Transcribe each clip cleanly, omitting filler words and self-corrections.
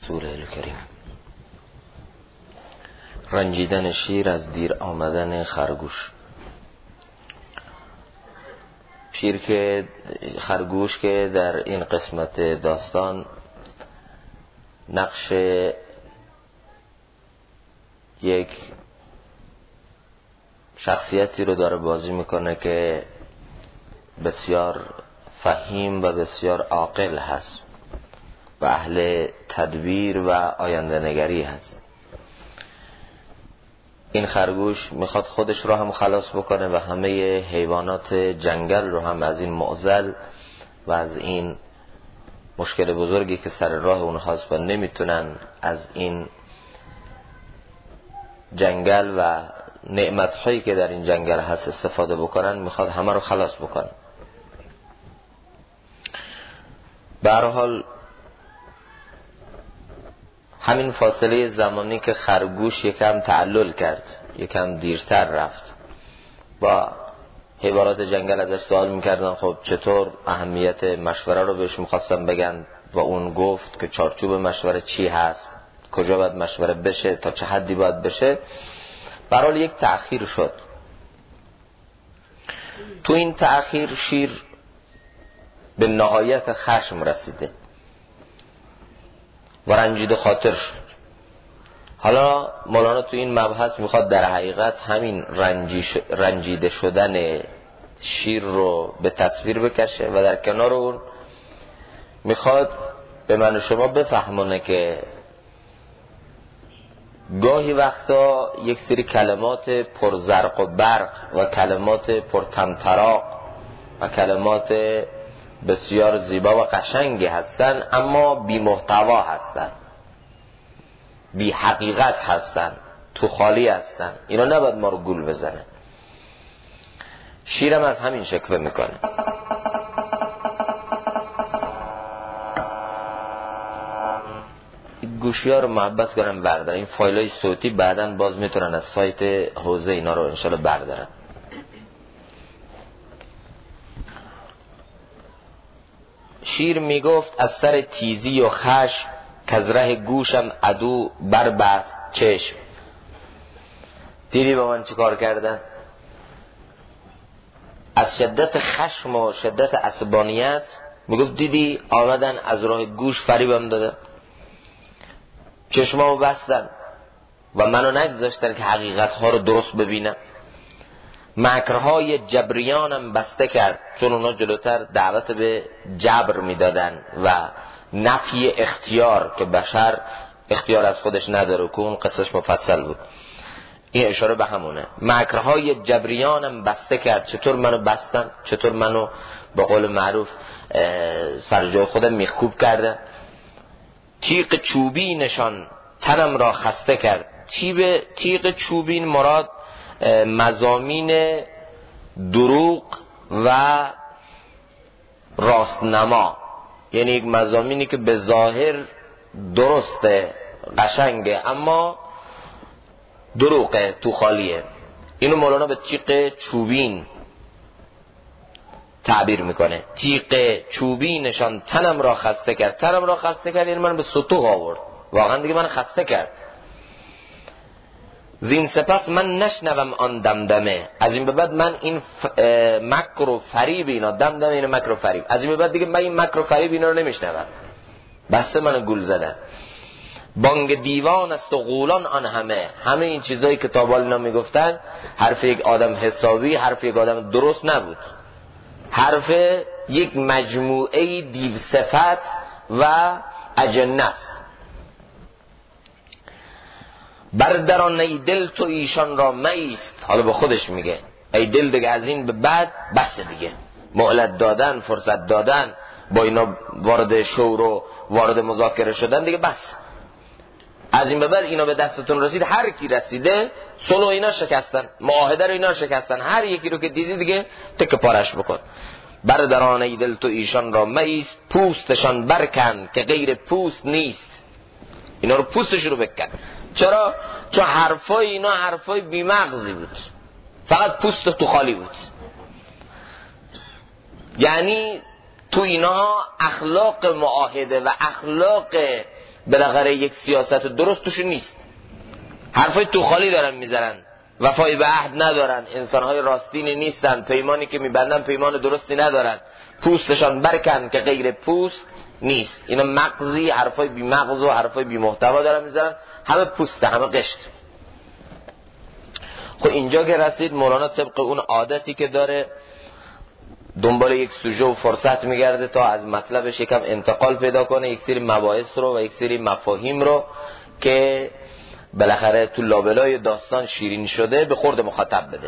سوره الکریم. رنجیدن شیر از دیر آمدن خرگوش. خرگوش که در این قسمت داستان نقش یک شخصیتی رو داره بازی میکنه که بسیار فهیم و بسیار عاقل هست و اهل تدبیر و آینده نگری هست. این خرگوش میخواد خودش رو هم خلاص بکنه و همه حیوانات جنگل رو هم از این معضل و از این مشکل بزرگی که سر راه اونهاست و نمیتونن از این جنگل و نعمت‌هایی که در این جنگل هست استفاده بکنن، میخواد همه رو خلاص بکنه. به هر حال همین فاصله زمانی که خرگوش یکم تعلل کرد، یکم دیرتر رفت، با حیوانات جنگل ازش سوال میکردن خب چطور اهمیت مشوره رو بهش میخواستن بگن و اون گفت که چارچوب مشوره چی هست، کجا باید مشوره بشه، تا چه حدی باید بشه. برحال یک تأخیر شد. تو این تأخیر شیر به نهایت خشم رسیده و رنجیده خاطر شد. حالا مولانا تو این مبحث میخواد در حقیقت همین رنجیده شدن شیر رو به تصویر بکشه و در کنار اون میخواد به من و شما بفهمونه که گاهی وقتا یک سری کلمات پر زرق و برق و کلمات پر طمطراق و کلمات بسیار زیبا و قشنگی هستن، اما بی محتوا هستن، بی حقیقت هستن، تو خالی هستن. اینا نباید ما رو گول بزنه. شیرم از همین شکل میکنه. گوشی ها رو محبت کنن بردارن. این فایل های صوتی بعداً باز میتونن از سایت حوزه اینا رو انشالله بردارن. شیر میگفت از سر تیزی و خشم کز ره گوشم عدو بربست چشم. دیدی با من چی کار کردن؟ از شدت خشم و شدت عصبانیت میگفت دیدی آمدن از راه گوش فریبم داده، چشمامو بستن و منو نگذاشتن که حقیقت ها رو درست ببینم. مکرهای جبریانم بسته کرد، چون اونا جلوتر دعوت به جبر میدادن و نفی اختیار که بشر اختیار از خودش نداره که اون قصهش مفصل بود. این اشاره به همونه. مکرهای جبریانم بسته کرد. چطور منو بستن؟ چطور منو به قول معروف سر جای خودم میخکوب کرده؟ تیغ چوبینشان تنم را خسته کرد. تیغ چوبین مراد مضامین دروغ و راستنما، یعنی یک مضامینی که به ظاهر درسته، قشنگه، اما دروغه، تو خالیه. اینو مولانا به تیغ چوبین تعبیر میکنه. تیغ چوبینشان تنم را خسته کرد. تنم را خسته کرد یعنی من به ستوه آورد، واقعا دیگه من خسته کرد. زین سپس من نشنوم آن دمدمه. از این به بعد من این مکر و فریب اینا، دمدمه این مکر و فریب، از این به بعد دیگه من این مکر و فریب اینا رو نمیشنوم. بسته منو گول زدن. بانگ دیوان است و غولان آن همه این چیزایی که تا بالا میگفتن حرف یک آدم حسابی، حرف یک آدم درست نبود، حرف یک مجموعه دیو صفت و اجنه است. بردران ای دل تو ایشان را مایست. حالا به خودش میگه ای دل دیگه از این به بعد بس دیگه، مهلت دادن، فرصت دادن، با اینا وارد شور و وارد مذاکره شدن دیگه بس. از این به بعد اینا به دستتون رسید، هر کی رسیده صلح اینا شکستن، معاهده رو اینا شکستن، هر یکی رو که دیدی دیگه تک پارش بکن. بردران ای دل تو ایشان را مایست، پوستشان برکن که غیر پوست نیست. اینا رو پوستش رو بکن. چرا؟ چون حرفای اینا حرفای بیمغزی بود، فقط پوست تو خالی بود. یعنی تو اینا اخلاق معاهده و اخلاق بالاخره یک سیاست درست توش نیست. حرفای تو خالی دارن میزنن، وفای به عهد ندارن، انسانهای راستینی نیستن، پیمانی که میبندن پیمان درستی ندارن، پوستشان برکن که غیر پوست نیست. اینا مغزی، حرفای بی مغز و حرفای بی محتوا دارن میزنن، همه پوسته، همه قشت. خب اینجا که رسید، مولانا طبق اون عادتی که داره دنبال یک سوژه و فرصت میگرده تا از مطلبش یکم انتقال پیدا کنه، یک سری مباحث رو و یک سری مفاهیم رو که بالاخره تو لابلای داستان شیرین شده به خورد مخاطب بده.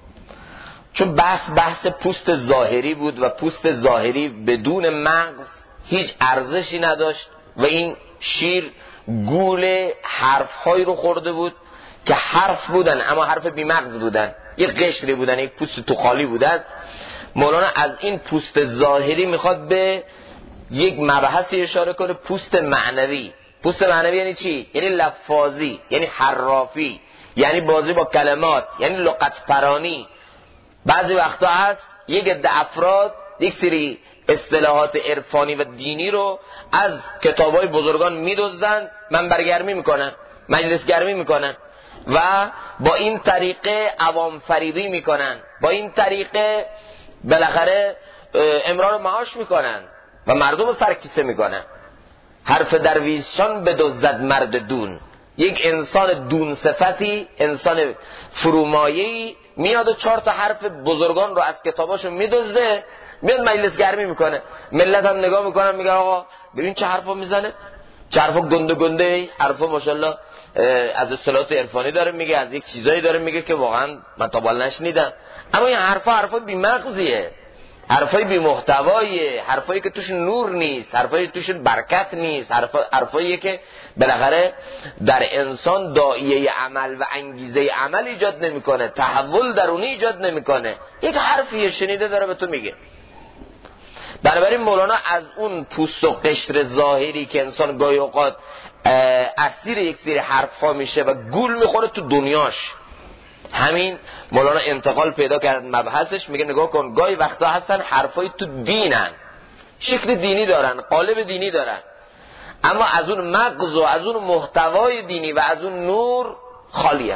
چون بحث پوست ظاهری بود و پوست ظاهری بدون مغز هیچ ارزشی نداشت و این شیر گول حرف‌هایی رو خورده بود که حرف بودن اما حرف بی مغز بودن، یک قشری بودن، یک پوست تو خالی بودن. مولانا از این پوست ظاهری میخواد به یک مبحثی اشاره کنه، پوست معنوی. پوست معنوی یعنی چی؟ یعنی لفاظی، یعنی حرافی، یعنی بازی با کلمات، یعنی لغت پرانی. بعضی وقتا هست یک عده افراد یک سری اصطلاحات عرفانی و دینی رو از کتابای بزرگان میدزدن، منبرگرمی میکنن، مجلس گرمی میکنن و با این طریقه عوام فریبی میکنن، با این طریقه بالاخره امرار معاش میکنن و مردم رو سرکیسه میکنن. حرف درویشان بدزدد مرد دون. یک انسان دون صفتی، انسان فرومایه‌ای میاد و 4 تا حرف بزرگان رو از کتاباشو میدزده، میاد مجلس گرمی میکنه. ملت هم نگاه میکنن، میگن آقا ببین چه حرفا میزنه، چه حرفا گنده گنده، حرفا ماشاءالله از اصطلاحات عرفانی داره میگه، از یک چیزایی داره میگه که واقعا من تا بالا نشنیدم. اما این حرفا بی مغزیه، حرفای بی محتواییه، حرفایی که توش نور نیست، حرفایی توش برکت نیست، حرفایی که بالاخره در انسان داعیه عمل و انگیزه عمل ایجاد نمیکنه، تحول درونی ایجاد نمیکنه. یک حرفی شنیده داره به تو میگه. بنابراین مولانا از اون پوست و قشر ظاهری که انسان گاهی اوقات اسیر یک سری حرفا میشه و گول میخوره تو دنیاش، همین مولانا انتقال پیدا کرد مبحثش. میگه نگاه کن، گاهی وقتا هستن حرفای تو دینن، شکل دینی دارن، قالب دینی دارن، اما از اون مغز و از اون محتوای دینی و از اون نور خالی هن.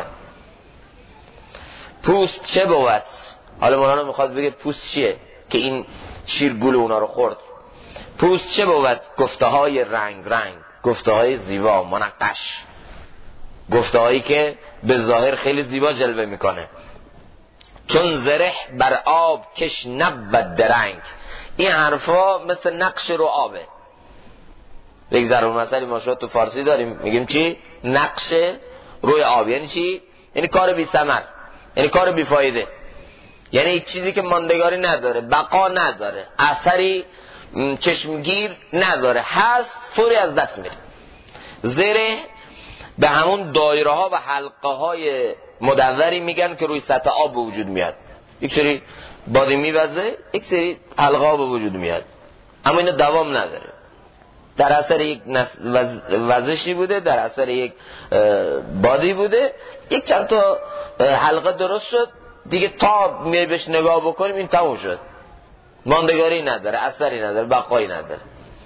پوست چه بود؟ حالا مولانا میخواد بگه پوست چیه که این شیر گول اونا رو خورد. پوست چه بود؟ گفته های رنگ رنگ، گفته های زیبا منقش، گفته هایی که به ظاهر خیلی زیبا جلوه میکنه. چون زره بر آب کش نبود درنگ. این حرفا مثل نقش رو آبه. یک ضرب المثلی ما شما تو فارسی داریم، میگیم چی؟ نقش روی آب. یعنی چی؟ یعنی کار بی ثمر، یعنی کار بی فایده، یعنی یک چیزی که ماندگاری نداره، بقا نداره، اثری چشمگیر نداره، هست فوری از دست میره. زره به همون دایره ها و حلقه های مدوری میگن که روی سطح آب به وجود میاد. یک سری بادی میوزه، یک سری حلقه ها به وجود میاد، اما اینا دوام نداره. در اثر یک وزشی بوده، در اثر یک بادی بوده، یک چند تا حلقه درست شد دیگه، تا میای بهش نگاه بکنیم این تموم شد، ماندگاری نداره، اثری نداره، بقایی نداره.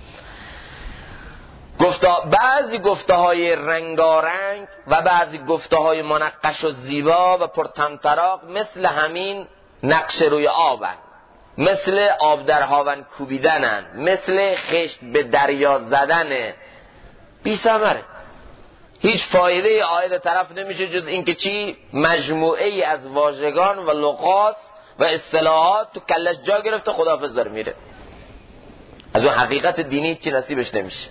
بعضی گفته های رنگارنگ و بعضی گفته های منقش و زیبا و پرطمطراق مثل همین نقش روی آبن، مثل آب در هاون کوبیدنن، مثل خشت به دریا زدن، بی ثمره، هیچ فایده عاید طرف نمیشه جز اینکه چی؟ مجموعه ای از واژگان و لغات و اصطلاحات تو کلش جا گرفته، خداحافظ داره میره، از اون حقیقت دینی چی نصیبش نمیشه.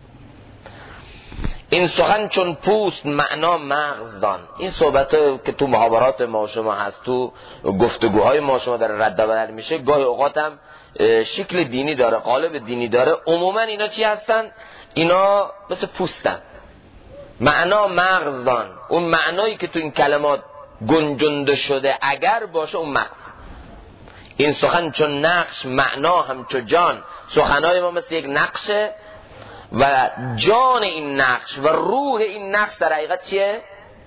این سخن چون پوست معنا مغز دان. این صحبت که تو محاورات ما شما هست، تو گفتگوهای ما شما در رد و بدل میشه، گاهی اوقات هم شکل دینی داره، قالب دینی داره. عموما اینا چی هستن؟ اینا مثل پوستن. معنا مغز دان، اون معنایی که تو این کلمات گنجنده شده اگر باشه اون مغز. این سخن چون نقش معنا همچو جان. سخنهای ما مثل یک نقشه و جان این نقش و روح این نقش در حقیقت چیه؟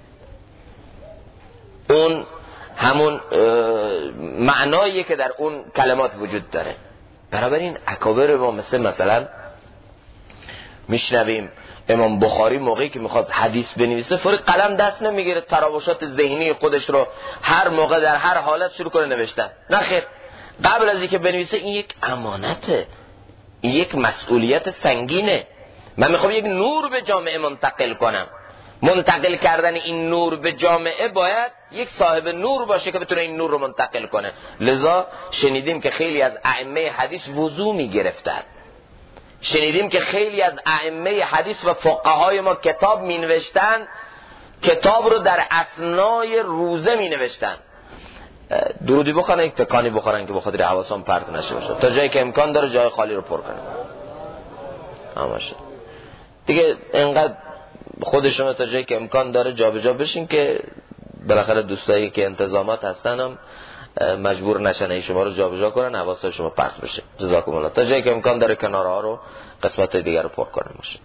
اون همون معنایی که در اون کلمات وجود داره. بنابراین اکابر ما مثلا میشنویم امام بخاری موقعی که میخواد حدیث بنویسه فوری قلم دست نمیگیره تراوشات ذهنی خودش رو هر موقع در هر حالت شروع کنه نوشتن. نه خیر، قبل از اینکه بنویسه این یک امانته، این یک مسئولیت سنگینه. من میخوام یک نور به جامعه منتقل کنم. منتقل کردن این نور به جامعه باید یک صاحب نور باشه که بتونه این نور رو منتقل کنه. لذا شنیدیم که خیلی از ائمه حدیث وضو میگرفتن. شنیدیم که خیلی از ائمه حدیث و فقهای ما کتاب می نوشتن، کتاب رو در اثنای روزه می نوشتن. درودی بخورن، یک تکانی بخورن که بخاطر حواسم پرت نشه باشه، تا جایی که امکان داره جای خالی رو پر کنن. هماشه دیگه اینقدر خودشون تا جایی که امکان داره جابجا بشین که بالاخره دوستایی که انتظامات هستن هم مجبور نشن این شما رو جابجا کنن، حواس شما پرت بشه. جزاکم الله. تا جایی که امکان داره کنارها رو قسمت دیگر رو پر کنن باشه.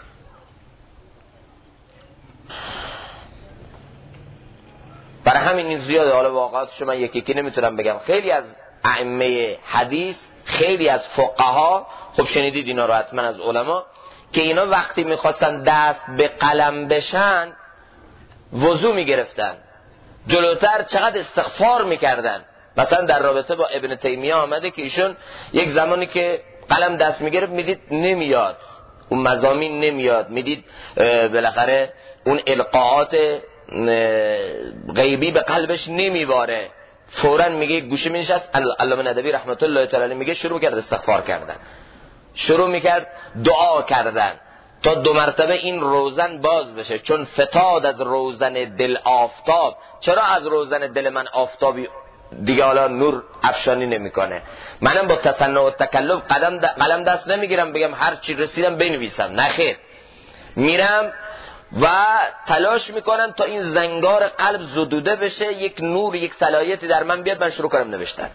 برای همین این زیاده. حالا واقعاتش من یکی یکی نمیتونم بگم. خیلی از ائمه حدیث، خیلی از فقها، خب شنیدید اینا رو حتما از علما، که اینا وقتی میخواستن دست به قلم بشن وضو میگرفتن، جلوتر چقدر استغفار میکردن. مثلا در رابطه با ابن تیمیه آمده که ایشون یک زمانی که قلم دست میگرفت میدید نمیاد، اون مضامین نمیاد، میدید بالاخره اون القاءات غیبی به قلبش نمیواره، فوراً میگه گوشه مینشست. علامه ندوی رحمت الله تعالی علیه میگه شروع کرد استغفار کردن، شروع میکرد دعا کردن تا 2 مرتبه این روزن باز بشه. چون فتاد از روزن دل آفتاب. چرا از روزن دل من آفتابی دیگه حالا نور افشانی نمیکنه؟ منم با تصنع و تکلف قلم دست نمیگیرم بگم هر چی رسیدم بنویسم. نه خیر، میرم و تلاش میکنم تا این زنگار قلب زدوده بشه، یک نور، یک صلاحیتی در من بیاد، من شروع کنم نوشتن.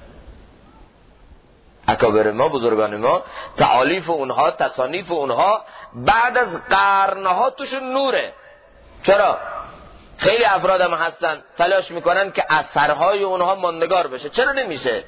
اکابر ما، بزرگان ما، تعالیف اونها، تصانیف اونها بعد از قرنها توشون نوره. چرا؟ خیلی افراد هم هستن تلاش میکنن که اثرهای اونها ماندگار بشه. چرا نمیشه؟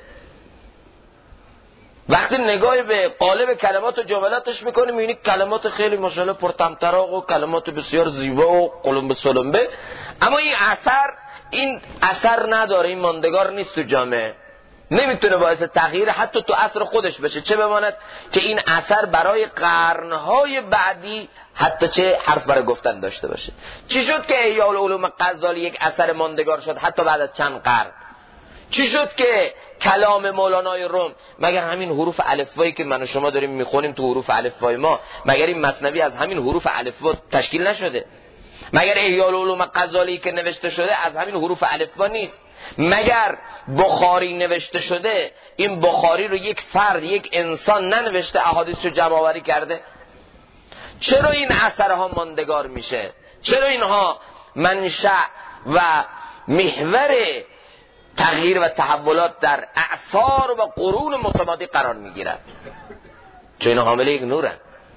وقتی نگاه به قالب کلمات و جملاتش میکنی میبینی کلمات خیلی ماشاءالله پرطمطراق و کلمات بسیار زیبا و قلمبه سلمبه، اما این اثر نداره، این ماندگار نیست تو جامعه، نمیتونه باعث تغییر حتی تو عصر خودش بشه، چه بماند که این اثر برای قرنهای بعدی حتی چه حرف برای گفتن داشته باشه. چی شد که احیاء العلوم غزالی یک اثر ماندگار شد حتی بعد از چند قرن؟ چی شد که کلام مولانای روم، مگر همین حروف الفبایی که من و شما داریم میخونیم تو حروف الفبای ما، مگر این مثنوی از همین حروف الفبا تشکیل نشده؟ مگر احیاء العلوم غزالی که نوشته شده از همین حروف الفبا نیست؟ مگر بخاری نوشته شده این بخاری رو یک فرد، یک انسان ننوشته، احادیث رو جمع آوری کرده؟ چرا این اثرها ماندگار میشه؟ چرا اینها منشأ و محور تغییر و تحولات در اعصار و قرون متمادی قرار میگیرن؟ چون اینا حامل یک نورن.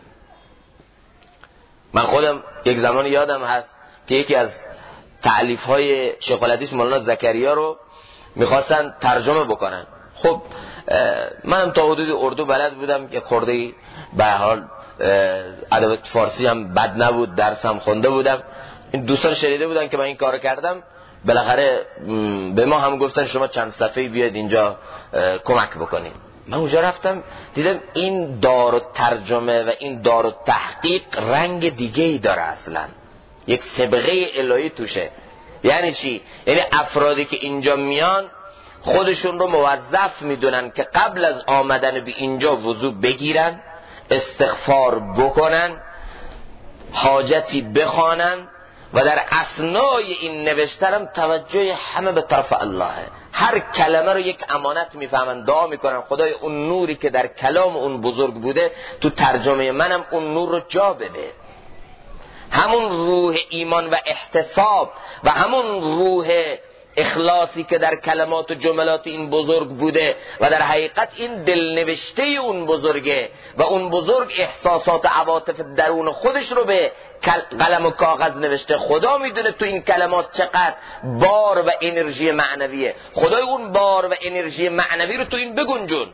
من خودم یک زمان یادم هست که یکی از تألیف های شیخ الحدیث مولانا زکریا رو میخواستن ترجمه بکنن. خب منم تا حدود اردو بلد بودم که خورده به حال ادبیات فارسی هم بد نبود، درسم خونده بودم. این دوستان شنیده بودن که من این کارو کردم، بالاخره به ما هم گفتن شما چند صفحه بیاید اینجا کمک بکنید. من اونجا رفتم دیدم این دار ترجمه و این دار تحقیق رنگ دیگه ای داره، اصلا یک سابقه الهی توشه. یعنی چی؟ یعنی افرادی که اینجا میان خودشون رو موظف میدونن که قبل از آمدن به اینجا وضو بگیرن، استغفار بکنن، حاجتی بخوانن و در اثنای این نوشتنم توجه همه به طرف اللهه. هر کلمه رو یک امانت میفهمن، دعا میکنن خدای اون نوری که در کلام اون بزرگ بوده تو ترجمه منم اون نور رو جا بده. همون روح ایمان و احتساب و همون روح اخلاصی که در کلمات و جملات این بزرگ بوده و در حقیقت این دلنوشته اون بزرگه و اون بزرگ احساسات عواطف درون خودش رو به قلم و کاغذ نوشته. خدا میدونه تو این کلمات چقدر بار و انرژی معنویه. خدای اون بار و انرژی معنوی رو تو این بگنجون.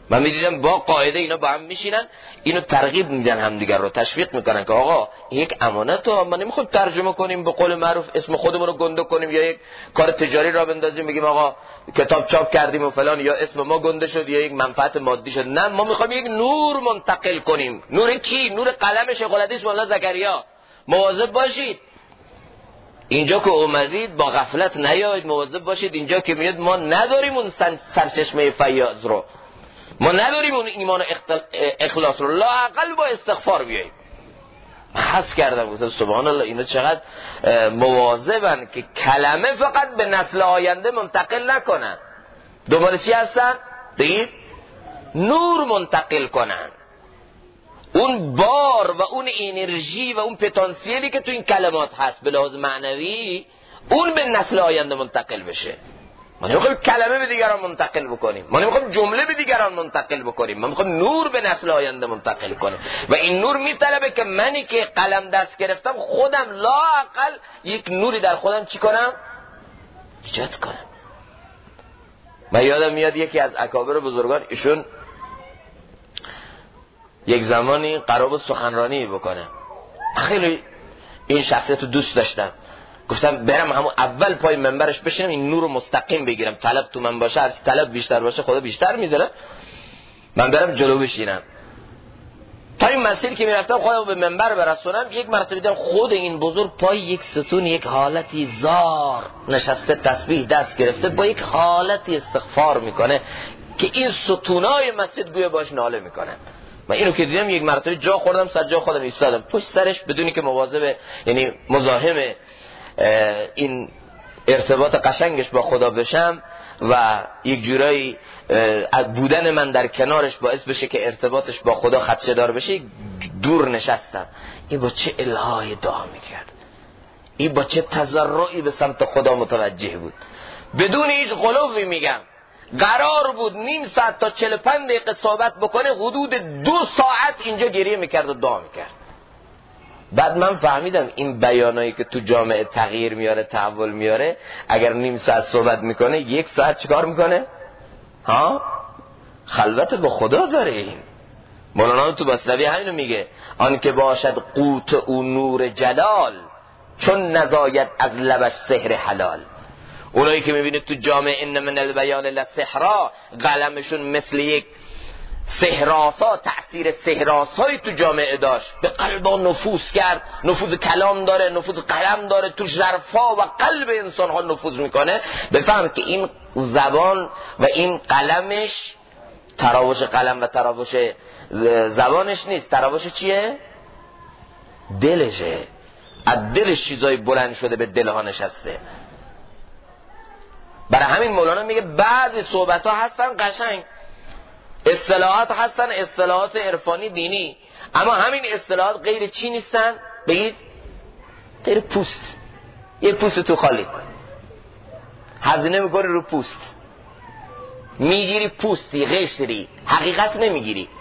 من میدیدم با قاعده اینا با هم میشینن، اینو ترغیب میدن همدیگر رو، تشویق میکنن که آقا یک امانت ها، ما نمیخوایم ترجمه کنیم به قول معروف اسم خودمون رو گنده کنیم یا یک کار تجاری را بندازیم بگیم آقا کتاب چاپ کردیم و فلان یا اسم ما گنده شد یا یک منفعت مادی شد. نه، ما میخوایم یک نور منتقل کنیم. نور کی؟ نور قلم شیخ الحدیث مولانا زکریا. مواظب باشید اینجا که اومدید با غفلت نیایید، مواظب باشید اینجا که میاد ما نداریم اون سرچشمه فیاض رو، ما نداریم اون ایمان و اخلاص رو، لااقل با استغفار بیاییم. من حس کردم گفتم سبحان الله اینا چقدر مواظبن که کلمه فقط به نسل آینده منتقل نکنن. دنبال چی هستن؟ بگید نور منتقل کنن. اون بار و اون انرژی و اون پتانسیلی که تو این کلمات هست به لحاظ معنوی، اون به نسل آینده منتقل بشه. ما نمیخوایم کلمه به دیگران منتقل بکنیم، ما نمیخوایم جمله به دیگران منتقل بکنیم، ما میخوایم نور به نسل آینده منتقل کنیم. و این نور میطلبه که منی که قلم دست گرفتم خودم لااقل یک نوری در خودم چی کنم؟ ایجاد کنم. من یادم میاد یکی از اکابر بزرگان، ایشون یک زمانی قرار بود سخنرانی بکنه. خیلی این شخصیت رو دوست داشتم، گفتم برم همون اول پای منبرش بشینم این نور رو مستقیم بگیرم، طلب تو من باشه، هر طلب بیشتر باشه خدا بیشتر میذاره، من برم جلو بشینم. تا این مسیر که میرفتم خودم به منبر برسونم، یک مرتبه دیدم خود این بزرگ پای یک ستون یک حالتی زار نشسته، تسبیح دست گرفته، با یک حالتی استغفار میکنه که این ستونای مسجد گویا باش ناله میکنه. من اینو که دیدم یک مرتبه جا خوردم، سر جا خودم ایستادم پشت سرش بدونی که مواظب، یعنی مزاحم این ارتباط قشنگش با خدا بشم و یک جورایی از بودن من در کنارش باعث بشه که ارتباطش با خدا خدشه دار بشه، دور نشستم. این با چه الهی دعا میکرد، این با چه تضرعی به سمت خدا متوجه بود، بدون هیچ غلوی. میگم قرار بود نیم ساعت تا 45 دقیقه صحبت بکنه، حدود 2 ساعت اینجا گریه میکرد و دعا میکرد. بعد من فهمیدم این بیانایی که تو جامعه تغییر میاره، تحول میاره، اگر نیم ساعت صحبت میکنه 1 ساعت چیکار میکنه؟ خلوت با خدا داره. این مولانا تو مثنوی همینو میگه، آن که باشد قوت او نور جلال، چون نزاید از لبش سحر حلال. اونایی که میبینید تو جامعه ان من البیان لسحرا، قلمشون مثل یک سحراسا، تأثیر سحراسایی تو جامعه داشت، به قلبا نفوذ کرد، نفوذ کلام داره، نفوذ قلم داره، تو ژرفا و قلب انسان ها نفوذ میکنه. بفهم که این زبان و این قلمش، تراوش قلم و تراوش زبانش نیست، تراوش چیه؟ دلشه. از دلش چیزای بلند شده به دلها نشسته. برای همین مولانا میگه بعضی صحبت ها هستن قشنگ، اصطلاحات هستن، اصطلاحات عرفانی دینی، اما همین اصطلاحات غیر چی نیستن؟ بگید غیر پوست. یه پوست تو خالی هزینه میکنی رو پوست، میگیری پوستی، قشری، حقیقت نمیگیری.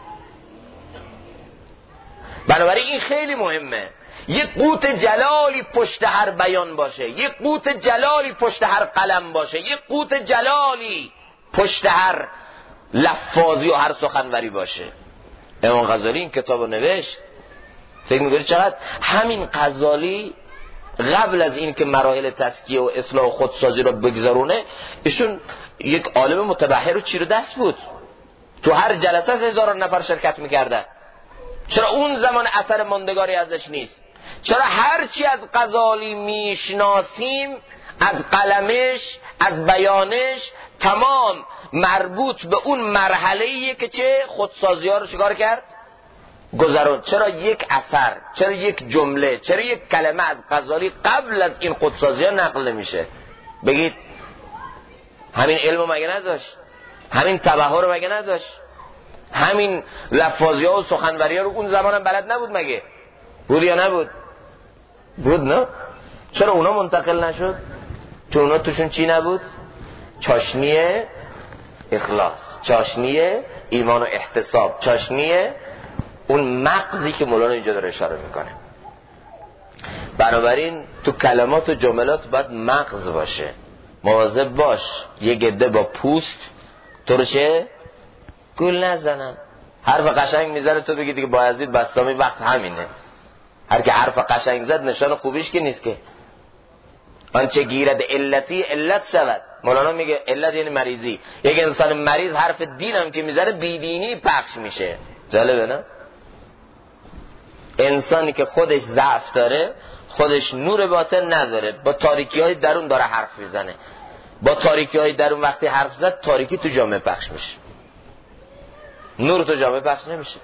بنابراین این خیلی مهمه، یک قوت جلالی پشت هر بیان باشه، یک قوت جلالی پشت هر قلم باشه، یک قوت جلالی پشت هر لفاظی و هر سخنوری باشه. امام غزالی این کتابو نوشت، فکر می‌کنی چقدر همین غزالی قبل از این که مراحل تزکیه و اصلاح و خودسازی رو بگذرونه، ایشون یک عالم متبحر و چیر دست بود، تو هر جلسه 1000 نفر شرکت می‌کردن. چرا اون زمان اثر ماندگاری ازش نیست؟ چرا هرچی از غزالی میشناسیم، از قلمش، از بیانش، تمام مربوط به اون مرحله‌ایه که چه خودسازی ها رو چیکار کرد؟ گذرون. چرا یک اثر، چرا یک جمله، چرا یک کلمه از غزالی قبل از این خودسازی ها نقل نمیشه؟ بگید همین علمو مگه نداشت؟ همین تبحر رو مگه نداشت؟ همین لفاظی ها و سخنوری ها رو اون زمان هم بلد نبود مگه؟ بود یا نبود؟ بود نه؟ چرا اونا منتقل نشد؟ چون اونا توشون چی نبود؟ چاشنی اخلاص، چاشنی ایمان و احتساب، چاشنی اون مغزی که مولانا اینجا داره اشاره میکنه. بنابراین تو کلمات و جملات باید مغز باشه، مواظب باش. یه گده با پوست تو رو چه؟ گول نزنن. حرف قشنگ میزنه تو بگی دیگه بایزید بسطامی وقت همینه. هر که حرف قشنگ زد نشان خوبیش که نیست که. آنچه گیرد علتی علت شود. مولانا میگه علت یعنی مریضی. یک انسان مریض حرف دین هم که میزنه بیدینی پخش میشه. جالبه نه؟ انسانی که خودش ضعف داره، خودش نور باطن نداره، با تاریکی های درون داره حرف میزنه. با تاریکی های درون وقتی حرف زد تاریکی تو جامعه پخش میشه، نور تو جامعه پخش نمیشه.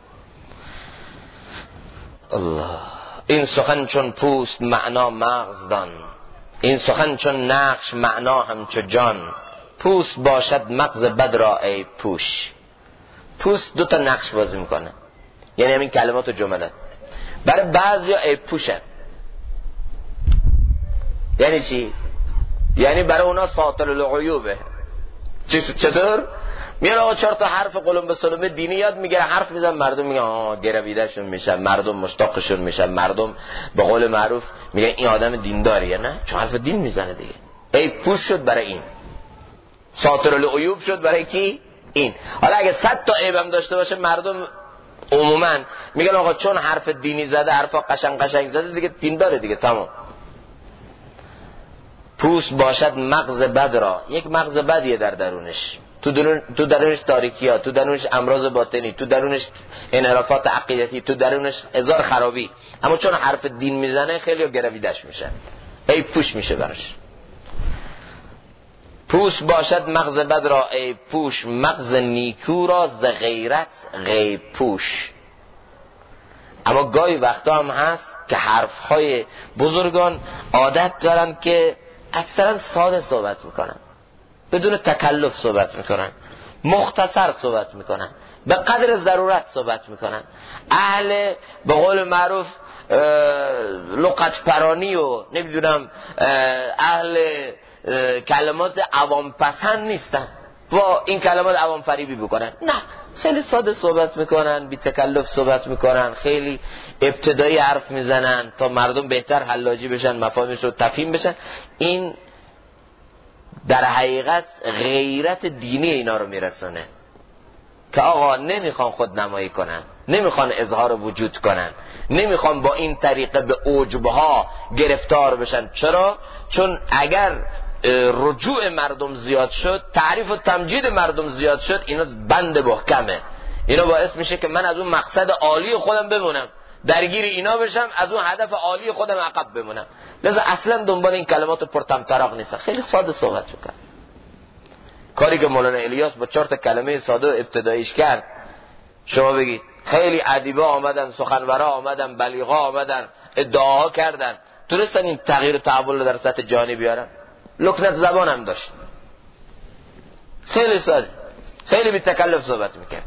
الله. این سخن چون پوست معنا مغز دان، این سخن چون نقش معنا همچو جان. پوست باشد مغز بد را ای پوش. پوست دو تا نقش بازی میکنه، یعنی همین کلمات و جملات. برای بعضیا ای پوشه. یعنی چی؟ یعنی برای اونا ساطر العیوبه. چطور؟ میان آقا 4 تا حرف قلم به سلم دینی یاد میگیره، حرف میزن، مردم میگن آه گرویدهشون میشن، مردم مشتاقشون میشن، مردم به قول معروف میگن این آدم دینداریه. نه، چون حرف دین میزنه دیگه. ای پوش شد برای این، ساطر العیوب شد برای کی؟ این. حالا اگه 100 تا عیبم داشته باشه مردم عموما میگن آقا چون حرف دینی زده، حرفا قشنگ زده دیگه دینداره دیگه، تمام. پوست باشد مغز بد را، یک مغز بدیه در درونش، تو درونش تاریکی ها، تو درونش امراض باطنی، تو درونش انحرافات عقیدتی، تو درونش هزار خرابی. اما چون حرف دین میزنه خیلی گرویدش میشه، ای پوش میشه براش. پوست باشد مغز بد را ای پوش، مغز نیکو را ز غیرت غیب پوش. اما گاهی وقتا هم هست که حرفهای بزرگان عادت دارن که اکثرا ساده صحبت میکنن، بدون تکلف صحبت میکنن، مختصر صحبت میکنن، به قدر ضرورت صحبت میکنن. اهل به قول معروف لغت پرانی و نمیدونم اهل کلمات عوام پسند نیستن، با این کلمات عوام فریبی بکنن. نه، خیلی ساده صحبت میکنن، بی تکلف صحبت میکنن، خیلی ابتدایی حرف میزنن تا مردم بهتر حلاجی بشن، مفاهیمش رو تفهیم بشن. این در حقیقت غیرت دینی اینا رو میرسونه که آقا نمیخوان خود نمایی کنن، نمیخوان اظهار وجود کنن، نمیخوان با این طریقه به عجبها گرفتار بشن. چرا؟ چون اگر رجوع مردم زیاد شد، تعریف و تمجید مردم زیاد شد، اینا بند محکمه. اینا باعث میشه که من از اون مقصد عالی خودم بمونم، درگیر اینا بشم، از اون هدف عالی خودم عقب بمونم. لذا اصلا دنبال این کلمات پرطمطراق نیستن، خیلی ساده صحبت میکنن. کاری که مولانا الیاس با 4 تا کلمه ساده ابتداییش کرد، شما بگید خیلی ادیبا آمدن، سخنورا آمدن، بلیغا آمدن، ادعاها کردن، تونستن این تغییر و تحول در سطح جهانی بیارن؟ لکنت زبان هم داشت، خیلی ساده، خیلی بی تکلف صحبت میکرد.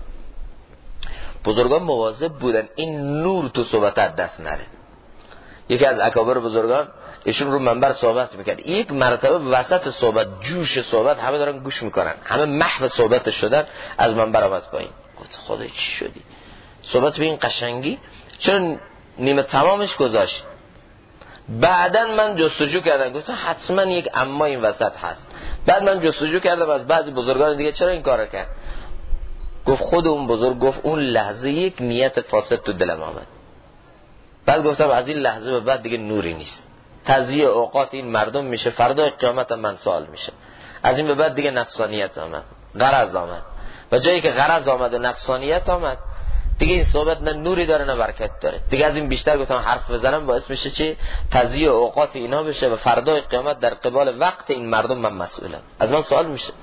بزرگان مواظب بودن این نور تو صحبت از دست نره. یکی از اکابر بزرگان ایشون رو منبر صحبت میکرد، یک مرتبه وسط صحبت، جوش صحبت، همه دارن گوش میکنن، همه محو صحبت شدن، از منبر آمد پایین. گفت خدای چی شدی؟ صحبت به این قشنگی چون نیمه تمامش گذاشت. بعدن من جستجو کردم، گفتم حتما یک اما این وسط هست. بعد من جستجو کردم از بعضی بزرگان دیگه چرا این کارو کرد. گفت خود اون بزرگ گفت اون لحظه یک نیت فاسد تو دلم آمد. بعد گفتم از این لحظه به بعد دیگه نوری نیست، تضییع اوقات این مردم میشه، فردا قیامت من سوال میشه. از این به بعد دیگه نفسانیت آمد، غرض آمد، و جایی که غرض آمد و نفسانیت آمد دیگه این صحبت نه نوری داره نه برکت داره. دیگه از این بیشتر گفتم حرف بزنم باعث میشه چی؟ تضییع اوقات اینا بشه و فردای قیامت در قبال وقت این مردم من مسئولم، از من سوال میشه.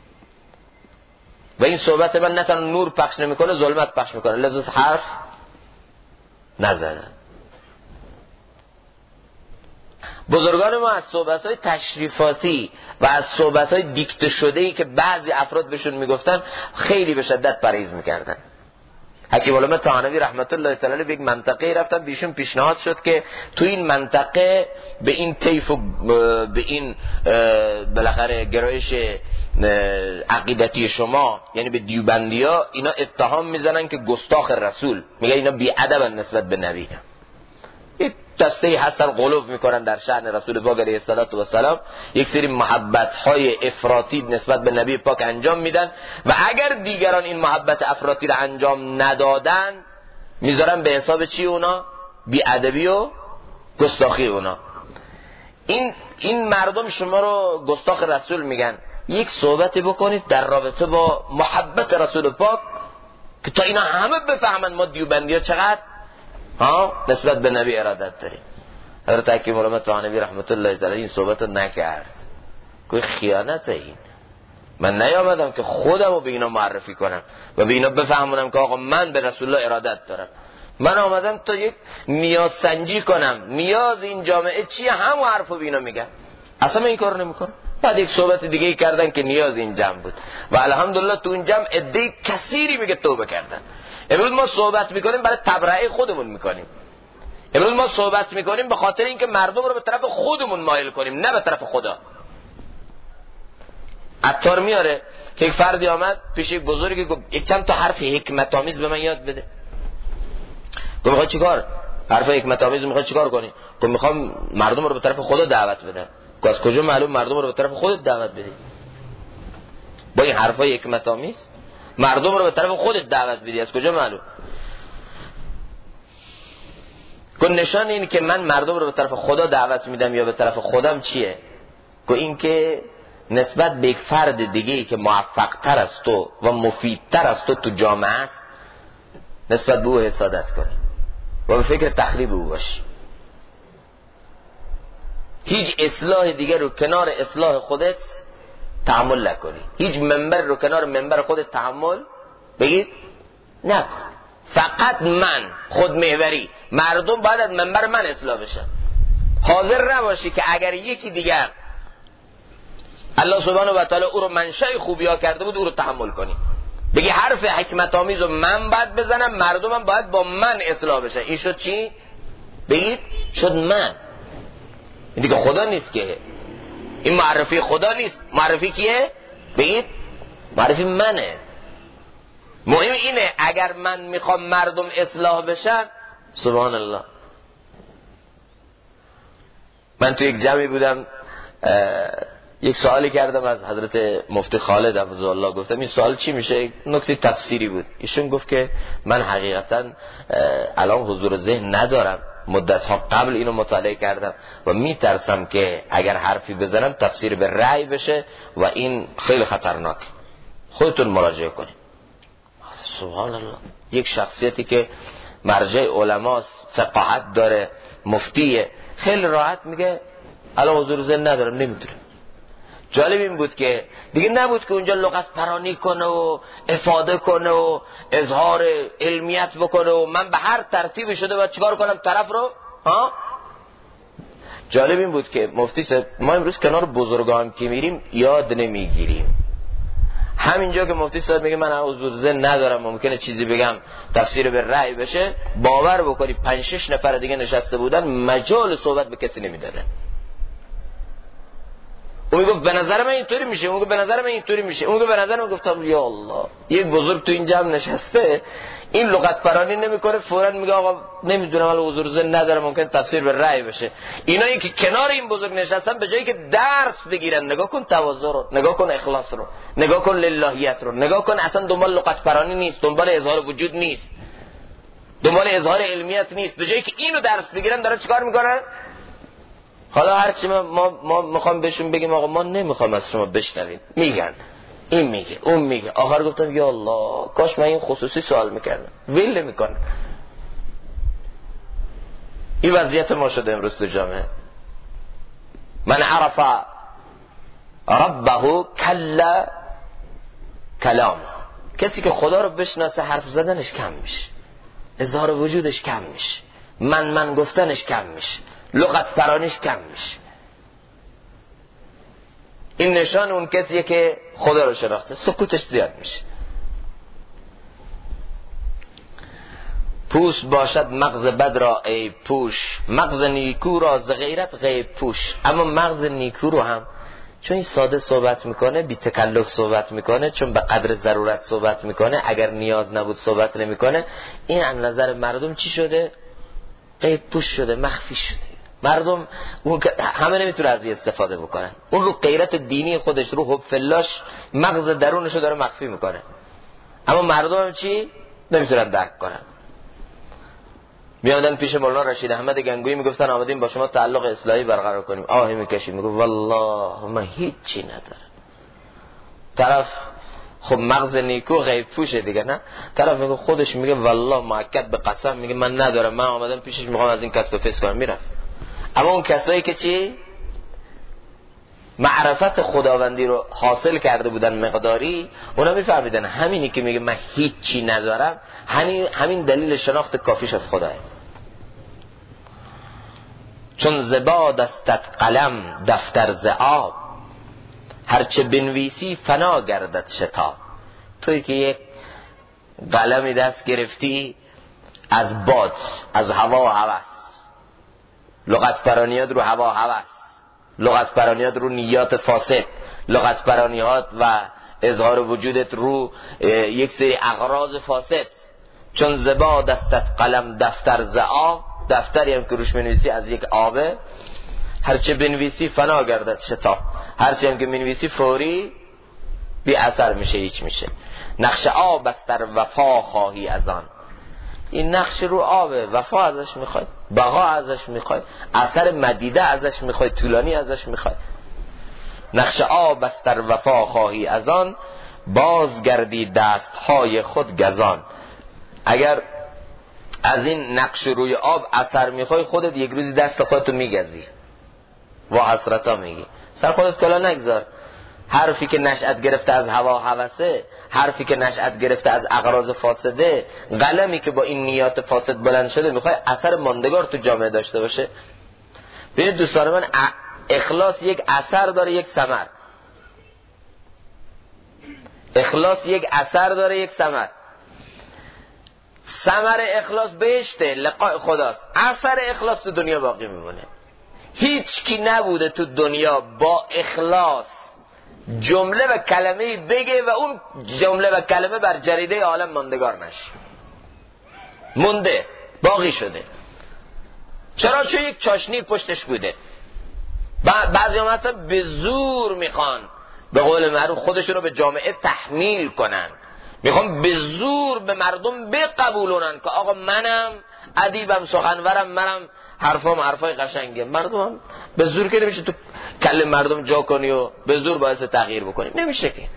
و این صحبت من نه تنها نور پخش نمیکنه، ظلمت پخش میکنه. لذا حرف نزدن. بزرگان ما از صحبت‌های تشریفاتی و از صحبت‌های دیکته شده‌ای که بعضی افراد بهشون میگفتن خیلی به شدت پرهیز میکردن. حکیم علامه طحاوی رحمت الله تعالی به یک منطقه رفتن، بیشون پیشنهاد شد که تو این منطقه به این طیف و به این بالاخره گرایش عقیدتی شما، یعنی به دیوبندیا، اینا اتهام میزنن که گستاخ رسول، میگه اینا بی ادبن نسبت به نبی. یک دسته هستن غلو میکنن در شأن رسول پاک علیه السلام، یک سری محبت های افراطی نسبت به نبی پاک انجام میدن و اگر دیگران این محبت افراطی رو انجام ندادن میذارن به حساب چی اونا؟ بی‌ادبی و گستاخی اونا. این مردم شما رو گستاخ رسول میگن. یک صحبتی بکنید در رابطه با محبت رسول پاک که تا اینا همه بفهمن ما دیوبندی ها چقدر نسبت به نبی ارادت داریم. حضرت حکیم علامه طحاوی رحمت الله علیه این صحبت رو نکرد. کوئی خیانت این. من نیامدم که خودم رو به اینا معرفی کنم و به اینا بفهمونم که آقا من به رسول الله ارادت دارم. من آمدم تا یک نیاز سنجی کنم، نیاز این جامعه چیه، همون حرفو به اینا میگم. اصلا من این کارو نمیکنم. بعد یک صحبت دیگه ای کردن که نیاز این جمع بود و الحمدلله تو این جمع عده کثیری میگه توبه کردن. امروز ما صحبت میکنیم برای تبرئه خودمون میکنیم. امروز ما صحبت میکنیم به خاطر اینکه مردم رو به طرف خودمون مایل کنیم، نه به طرف خدا. عطار میاره که یک فردی آمد پیش یک بزرگی گفت یک چند تا حرف حکمت آمیز به من یاد بده. گفت میخوای چیکار؟ حرف حکمت آمیز میخوای چیکار کنی؟ گفت میخوام مردم رو به طرف خدا دعوت بدم. گفت از کجا معلوم مردم رو به طرف خودت دعوت بدی؟ با این حرفای حکمت آمیز مردم رو به طرف خودت دعوت بدی، از کجا معلوم؟ گفت نشان این که من مردم رو به طرف خدا دعوت میدم یا به طرف خودم چیه؟ گفت این که نسبت به یک فرد دیگه‌ای که موفق تر از تو و مفیدتر از تو جامعه است نسبت به او حسادت کنی و به فکر تخریب او باشی. هیچ اصلاح دیگر رو کنار اصلاح خودت تحمل نکنی. هیچ منبر رو کنار منبر خودت تحمل بگید نکن. فقط من خودمحوری، مردم باید از منبر من اصلاح بشن. حاضر نباشی که اگر یکی دیگر الله سبحانه و تعالی او رو منشأ خوبی ها کرده بود او رو تحمل کنی. بگی حرف حکمت آمیز رو من باید بزنم، مردمم باید با من اصلاح بشن. این شد چی؟ بگید شد من. این دیگه خدا نیست که، این معرفی خدا نیست. معرفی کیه؟ بگید معرفی منه. مهم اینه اگر من میخوام مردم اصلاح بشن، سبحان الله. من تو یک جمعی بودم، یک سوالی کردم از حضرت مفتی خالد حفظه الله. گفتم این سوال چی میشه؟ نکته تفسیری بود. ایشون گفت که من حقیقتا الان حضور ذهن ندارم، مدت ها قبل اینو مطالعه کردم و میترسم که اگر حرفی بزنم تفسیر به رأی بشه و این خیلی خطرناک. خودتون مراجعه کنید. سبحان الله. یک شخصیتی که مرجع علماست، فقاهت داره، مفتیه، خیلی راحت میگه الان حضور ذهن ندارم، نمیتونم. جالب این بود که دیگه نبود که اونجا لغت پرانی کنه و افاده کنه و اظهار علمیت بکنه و من به هر ترتیبی شده باید چیکار کنم طرف رو جالب این بود که مفتی صاحب ما امروز کنار بزرگان که میریم یاد نمیگیریم. همینجا که مفتی صاحب میگه من حضور ذهن ندارم، ممکنه چیزی بگم تفسیر به رأی بشه، باور بکنی 5-6 نفر دیگه نشسته بودن مجال صحبت به کسی نمیدادن. اون میگفت به نظر من اینطوری میشه، اون میگفت به نظر من اینطوری میشه، اون میگفت به نظر من. گفتم یا الله، یک بزرگ تو این جمع نشسته این لغت پرانی نمیکنه، فوراً میگه آقا نمیدونم الان حضور ذهن ندارم، ممکن تفسیر به رأی بشه. اینایی که کنار این بزرگ نشستن به جایی که درس بگیرن، نگاه کن تواضع رو، نگاه کن اخلاص رو، نگاه کن للهیت رو، نگاه کن اصلا دنبال لغت پرانی نیست، دنبال اظهار وجود نیست، دنبال اظهار علمیت نیست. به جایی که اینو درس بگیرن دارن چیکار میکنن؟ حالا هرچی ما میخوام بهشون بگیم آقا ما نمیخوام از شما بشنویم، میگن این میگه اون میگه. آخر گفتم یا الله کاش من این خصوصی سوال میکردم، ویل نمیکنه. این وضعیت ما شده امروز تو جامعه. من عرف ربه کل کلام، کسی که خدا رو بشناسه حرف زدنش کم میشه، اظهار وجودش کم میشه، من گفتنش کم میشه، لغت پرانیش کم میشه. این نشان اون کسیه که خدا رو شناخته، سکوتش زیاد میشه. پوست باشد مغز بد را عیب پوش، مغز نیکو را ز غیرت غیب پوش. اما مغز نیکو رو هم چون این ساده صحبت میکنه، بی تکلف صحبت میکنه، چون به قدر ضرورت صحبت میکنه، اگر نیاز نبود صحبت نمیکنه، این از نظر مردم چی شده؟ غیب پوش شده، مخفی شده. مردم اون همه نمیتونه از این استفاده بکنن. اون رو غیرت دینی خودش، رو حب فلاش مغز درونشو داره مخفی میکنه، اما مردم هم چی نمیتونن درک کنن. میادن پیش مولانا رشید احمد گنگویی میگفتن آمدیم با شما تعلق اصلاحی برقرار کنیم. آهی میکشید میگه والله من هیچی ندارم. طرف خب مغز نیکو غیب پوشه دیگه، نه؟ طرف میگه خودش میگه والله مؤکد به قسم میگه من ندارم، من آمدم پیشش میخوام از این کسب فیض کنم، میرفت. اما اون کسایی که چی معرفت خداوندی رو حاصل کرده بودن مقداری، اونا میفهمیدن همینی که میگه من هیچی ندارم همین دلیل شناخت کافیش از خداه. چون زبا دستت قلم دفتر ز آب، هرچه بنویسی فنا گردد شتاب. توی که یک قلمی دست گرفتی از باد، از هوا و هوس، لغت پرانیات رو هوا و هوس، لغت پرانیات رو نیات فاسد، لغت پرانیات و اظهار وجودت رو یک سری اغراض فاسد. چون زبا دستت قلم دفتر ز آب، دفتری هم که روش منویسی از یک آبه، هرچه بنویسی فنا گردد شتاب، هرچه هم که منویسی فوری بی اثر میشه، هیچ میشه. نقش آب است در وفا خواهی از آن، این نقش رو آبه، وفا ازش میخوای، بقا ازش میخوای، اثر مدیده ازش میخوای، طولانی ازش میخوای. نقش آب است در وفا خواهی از آن، بازگردی دستهای خود گزان. اگر از این نقش روی آب اثر میخوای، خودت یک روزی دست خودتو میگزی، وا حسرتا میگی، سر خودت کلا نگذار. حرفی که نشأت گرفته از هوا هوسه، حرفی که نشأت گرفته از اغراض فاسده، قلمی که با این نیات فاسد بلند شده، میخوای اثر ماندگار تو جامعه داشته باشه. ببینید دوستان من، اخلاص یک اثر داره، یک ثمر. اخلاص یک اثر داره، یک ثمر. ثمر اخلاص بهشته، لقاء خداست. اثر اخلاص تو دنیا باقی میمونه. هیچ کی نبوده تو دنیا با اخلاص جمله و کلمه بگه و اون جمله و کلمه بر جریده عالم ماندگار نشه. مونده، باقی شده. چرا؟ چون یک چاشنی پشتش بوده. بعضی هم حتی به زور میخوان به قول معروف خودشون رو به جامعه تحمیل کنن، میخوان به زور به مردم بقبولونن که آقا منم ادیبم، سخنورم، منم حرفام حرفای قشنگه. مردم هم به زور که نمیشه تو کل مردم جا کنی و به زور باعث تغییر بکنی، نمیشه که.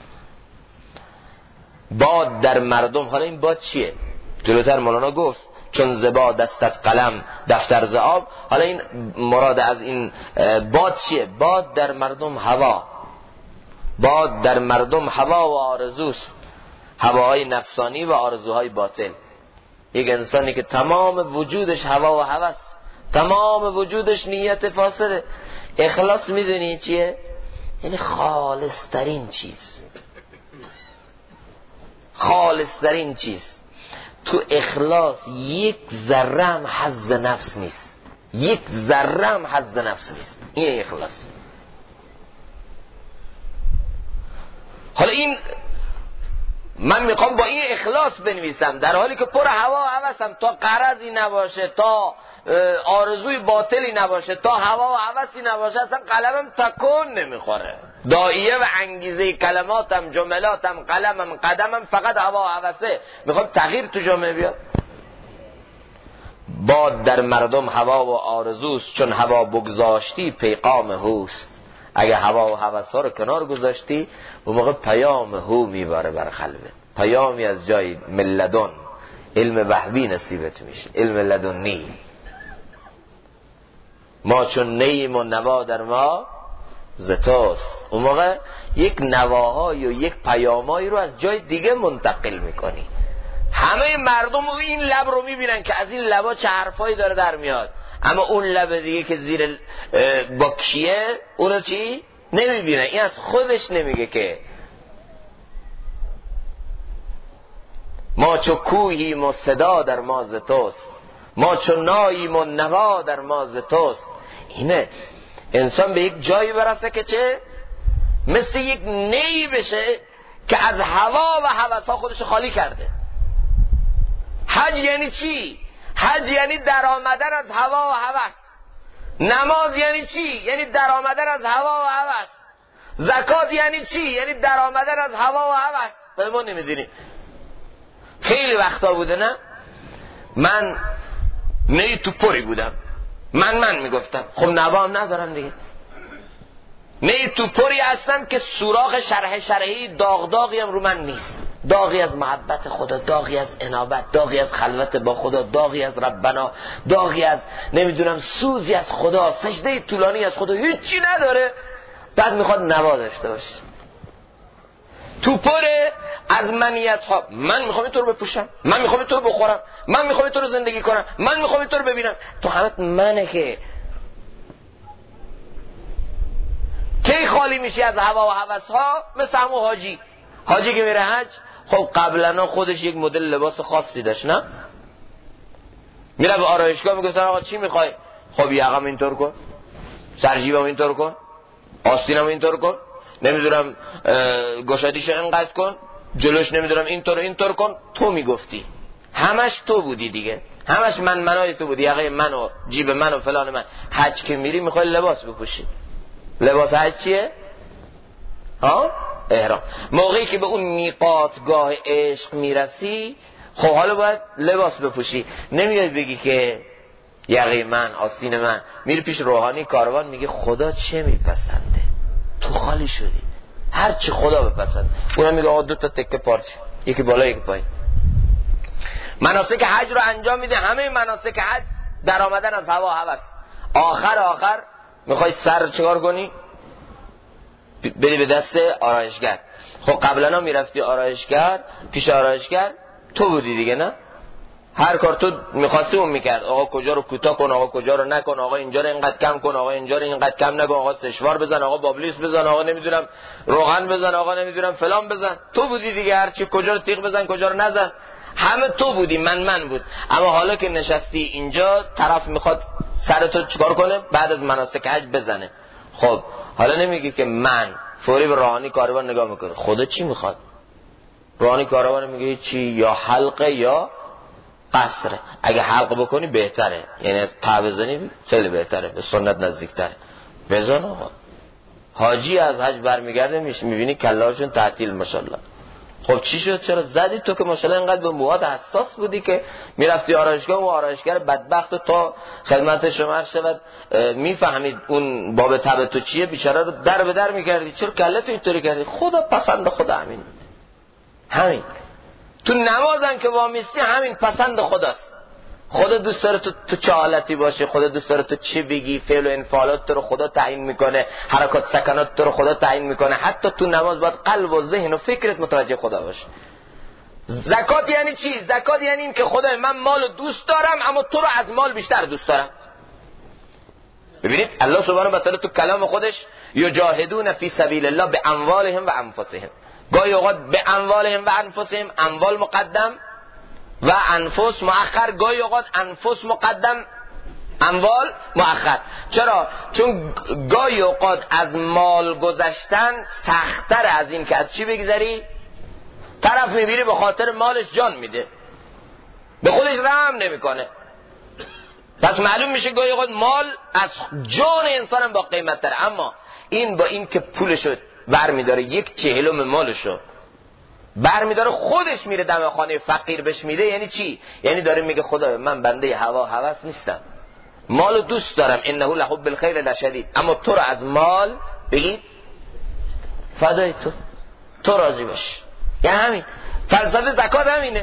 باد در مردم، حالا این باد چیه؟ جلوتر مولانا گفت چون زبا دستت قلم دفتر ز آب. حالا این مراد از این باد چیه؟ باد در مردم هوا، باد در مردم هوا و آرزوست، هواهای نفسانی و آرزوهای باطل. یک انسانی که تمام وجودش هوا و هوس، تمام وجودش نیت فاسده. اخلاص میدونی چیه؟ یعنی خالص ترین چیز، خالص ترین چیز. تو اخلاص یک ذره هم حظ نفس نیست، یک ذره هم حظ نفس نیست. این اخلاص. حالا این من میخوام با این اخلاص بنویسم در حالی که پر هوا و هوسم، تا غرضی نباشه، تا آرزوی باطلی نباشه، تا هوا و هوسی نباشه، اصلا قلمم تکون نمیخوره. داعیه و انگیزه کلماتم، جملاتم، قلمم، قدمم فقط هوا و هوسه. میخوام تغییر تو جامعه بیاد. باد در مردم هوا و آرزوست، چون هوا بگذاشتی پیغام هوست. اگه هوا و هوس ها رو کنار گذاشتی، اون موقع پیام هو میباره بر قلبت، پیامی از جای ملدن، علم وحبی نصیبت میشه، علم لدنی. ما چون نیم و نوا در ما ز توست. اون موقع یک نواهای و یک پیامایی رو از جای دیگه منتقل میکنی. همه مردم این لب رو میبینن که از این لبا چه حرفایی داره در میاد، اما اون لب دیگه که زیر با کیه اونو چی نمیبینن. این از خودش نمیگه که ما چو کوهیم و صدا در ما ز توست، ما چو ناییم و نوا در ما ز توست. اینه انسان به یک جایی برسه که چه مثل یک نی بشه که از هوا و هوس‌ها خودش خالی کرده. حج یعنی چی؟ حج یعنی در آمدن از هوا و هوس. نماز یعنی چی؟ یعنی در آمدن از هوا و هوس. زکات یعنی چی؟ یعنی در آمدن از هوا و هوس. ولی ما نمیدونیم. خیلی وقتا بوده نه من نه تو پری بودم، من میگفتم خب نوام ندارم دیگه، نه تو پری هستم که سوراخ شرحی داغی هم رو من نیست، داغی از محبت خدا، داغی از انابت، داغی از خلوت با خدا، داغی از ربنا، داغی از نمیدونم سوزی از خدا، سجده طولانی از خدا، هیچی نداره. بعد میخواد نوا داشته باشه. تو پره از منیت ها، من میخوام این تو رو بپوشم، من میخوام این تو رو بخورم، من میخوام این تو رو زندگی کنم، من میخوام این تو رو ببینم. تو همت منه که کی خالی میشی از هوا و هوس ها؟ مثل همون حاجی که میره حج، خب قبلا خودش یک مدل لباس خاصی داشت نه؟ میره به آرایشگاه میگه آقا چی میخوای؟ خب یقم اینطور کن، سرجیبم اینطور کن، آستینم اینطور کن، نمیدونم گشادیشو اینقدر کن، جلوش نمیدونم اینطور کن. تو میگفتی، همش تو بودی دیگه، همش منای تو بودی، یقه من و جیب من و فلان من. حج که میری میخوای لباس بپوشی. لباس حج چیه؟ احرام. موقعی که به اون میقاتگاه عشق میرسی، خب حالا باید لباس بپوشی. نمیاد بگی که یقه من، آستین من. میری پیش روحانی کاروان میگه خدا چه میپسنده؟ تو خالی شدی، هر چی خدا بپسنده. اونم میگه آقا 2 تا تکه پارچه، یکی بالا یکی پایین. مناسک حج رو انجام میده. همه مناسک حج در آمدن از هوا هوس. آخر میخوای سر چکار کنی؟ بدی به دست آرایشگر. خب قبلا میرفتی آرایشگر، پیش آرایشگر تو بودی دیگه نه؟ هر کار تو میخواستی اون میکرد. آقا کجا رو کوتاه کن، آقا کجا رو نکن، آقا اینجا رو اینقدر کم کن، آقا اینجا رو اینقدر کم نکن، آقا سشوار بزن، آقا بابلیس بزن، آقا نمیدونم روغن بزن، آقا نمیدونم فلان بزن. تو بودی دیگه، هر چی کجا رو تیغ بزن کجا رو نزن، همه تو بودی، من بود. اما حالا که نشستی اینجا، طرف میخواد سرتو چیکار کنه؟ بعد از مناسک حج بزنه. خب حالا نمیگی که من فوری به روحانی کاروان نگاه میکنه خدا چی میخواد؟ روحانی کاروان میگه چی؟ یا حلقه یا قصره. اگه حلق بکنی بهتره، یعنی از تا بزنی خیلی بهتره، به سنت نزدیکتره. بزن آقا. حاجی از حج برمیگرده میبینی کلهاشون تعطیل ماشاءالله. خب چی شد؟ چرا زدی تو که ماشاءالله اینقدر به مواد حساس بودی که میرفتی آرایشگاه و آرایشگر بدبخت تا خدمت شما شود میفهمید اون باب تب تو چیه، بیچاره رو در به در میکردی. چرا کله تو اینطوری کردی؟ خدا پسند خدا همین. تو نمازن که وامیستی همین پسند خداست. خدا دوست داره تو چه حالتی باشه، خدا دوست داره تو چی بگی، فعل و انفعالات تو رو خدا تعیین میکنه، حرکات سکنات تو رو خدا تعیین میکنه. حتی تو نماز باید قلب و ذهن و فکرت متوجه خدا باشه. زکات یعنی چی؟ زکات یعنی این که خدای من مال دوست دارم، اما تو رو از مال بیشتر دوست دارم. ببینید الله سبحانه و تعالی تو کلام خودش یجاهدون فی سبیل الله باموالهم و انفسهم. گاهی اوقات به اموالهم و انفسهم، اموال مقدم و انفس مؤخر، گاهی اوقات انفس مقدم اموال مؤخر. چرا؟ چون گاهی اوقات از مال گذشتن سخت‌تر از این که از چی بگذری؟ طرف میبینی به خاطر مالش جان میده، به خودش رحم نمیکنه. پس معلوم میشه گاهی اوقات مال از جان انسان هم با قیمت تره. اما این با این که پولشو برمیداره، 1/40 مالشو برمیداره خودش میره دم خانه فقیر بهش میده، یعنی چی؟ یعنی داره میگه خدای من بنده هوا هوس نیستم، مالو دوست دارم، انه لحب الخیر لشدید، اما تو رو از مال بگید فدای تو راضی باش. یعنی همین فلسفه زکات همینه.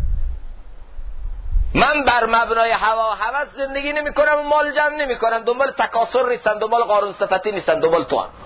من بر مبنای هوا و هوس زندگی نمی کنم و مال جمع نمی کنم، دنبال تکاثر نیستم، دنبال قارون صفتی نیستم، دنبال تو هم.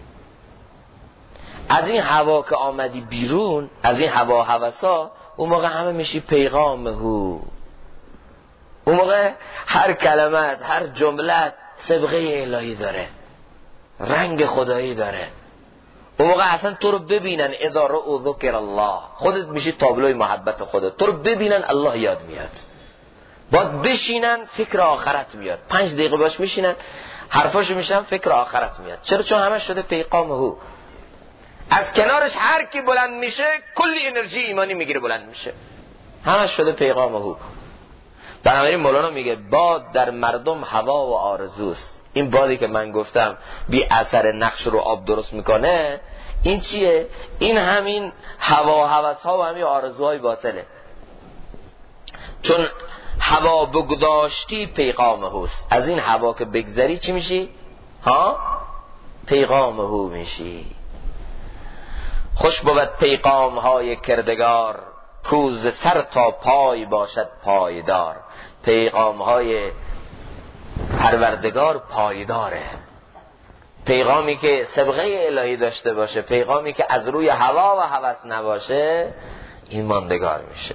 از این هوا که آمدی بیرون، از این هوا و هوسا، اون موقع همه میشی پیغامه. اون موقع هر کلمت، هر جملت سبقه الهی داره، رنگ خدایی داره. اون موقع اصلا تو رو ببینن، اذا رأوا ذکر الله، خودت میشی تابلوی محبت خودت. تو رو ببینن الله یاد میاد، باید بشینن فکر آخرت میاد. 5 دقیقه باش میشینن حرفاشو میشن فکر آخرت میاد. چرا؟ چون همه شده پیغامه. از کنارش هر کی بلند میشه کلی انرژی ایمانی میگیره بلند میشه، همش شده پیغامه. بنابراین مولانا میگه باد در مردم هوا و آرزوست. این بادی که من گفتم بی اثر نقش رو آب درست میکنه، این چیه؟ این همین هوا و هوس ها و همین آرزوهای باطله. چون هوا بگذاشتی پیغام هوست، از این هوا که بگذری چی میشی؟ پیغام هو میشی. خوش بود پیغام های کردگار، کوز سر تا پای باشد پایدار. پیغام های پروردگار پایداره، پیغامی که سبقه الهی داشته باشه، پیغامی که از روی هوا و هوس نباشه، این ماندگار میشه.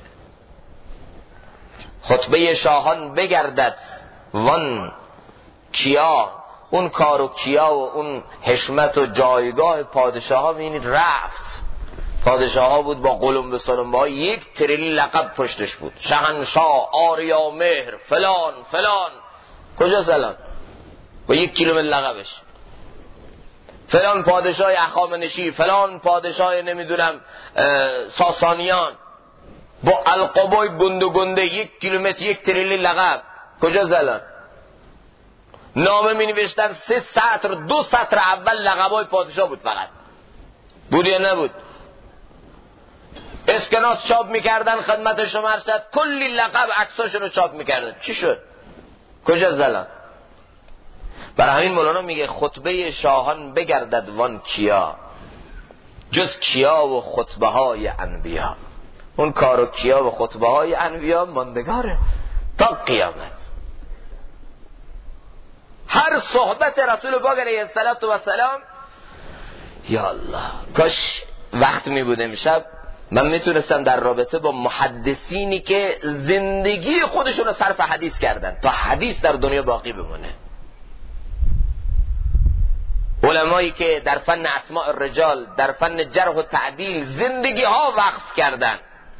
خطبه شاهان بگردد وان کیا، اون کار و کیا و اون حشمت و جایگاه پادشاه ها بینید رفت. پادشاه ها بود با قلمبه سلمبه ها، 1 تریلیون لقب پشتش بود، شهنشاه، آریا مهر، فلان فلان. کجاست الان؟ با 1 کیلومتر لقبش. فلان پادشاه اخامنشی، فلان پادشاه نمیدونم ساسانیان، با القابای گنده گنده 1 کیلومتر 1 تریلیون لقب. کجاست الان؟ نامه می نوشتن 3 سطر، 2 سطر اول لقبای پادشاه بود فقط. بود یا نبود؟ اسکناس چاپ میکردن خدمت شما ارشد، کلی لقب عکساشون رو چاپ میکردن. چی شد؟ کجاست الان؟ برای همین مولانا میگه خطبه شاهان بگردد وان کیا، جز کیا و خطبه های انبیا. اون کار و کیا و خطبه های انبیا ماندگاره تا قیامت. هر صحبت رسول پاک علیه السلام، یا الله کاش وقت می بود امشب من میتونستم در رابطه با محدثینی که زندگی خودشون رو صرف حدیث کردن تا حدیث در دنیا باقی بمونه، علمایی که در فن اسماء الرجال، در فن جرح و تعدیل زندگی ها وقف کردن،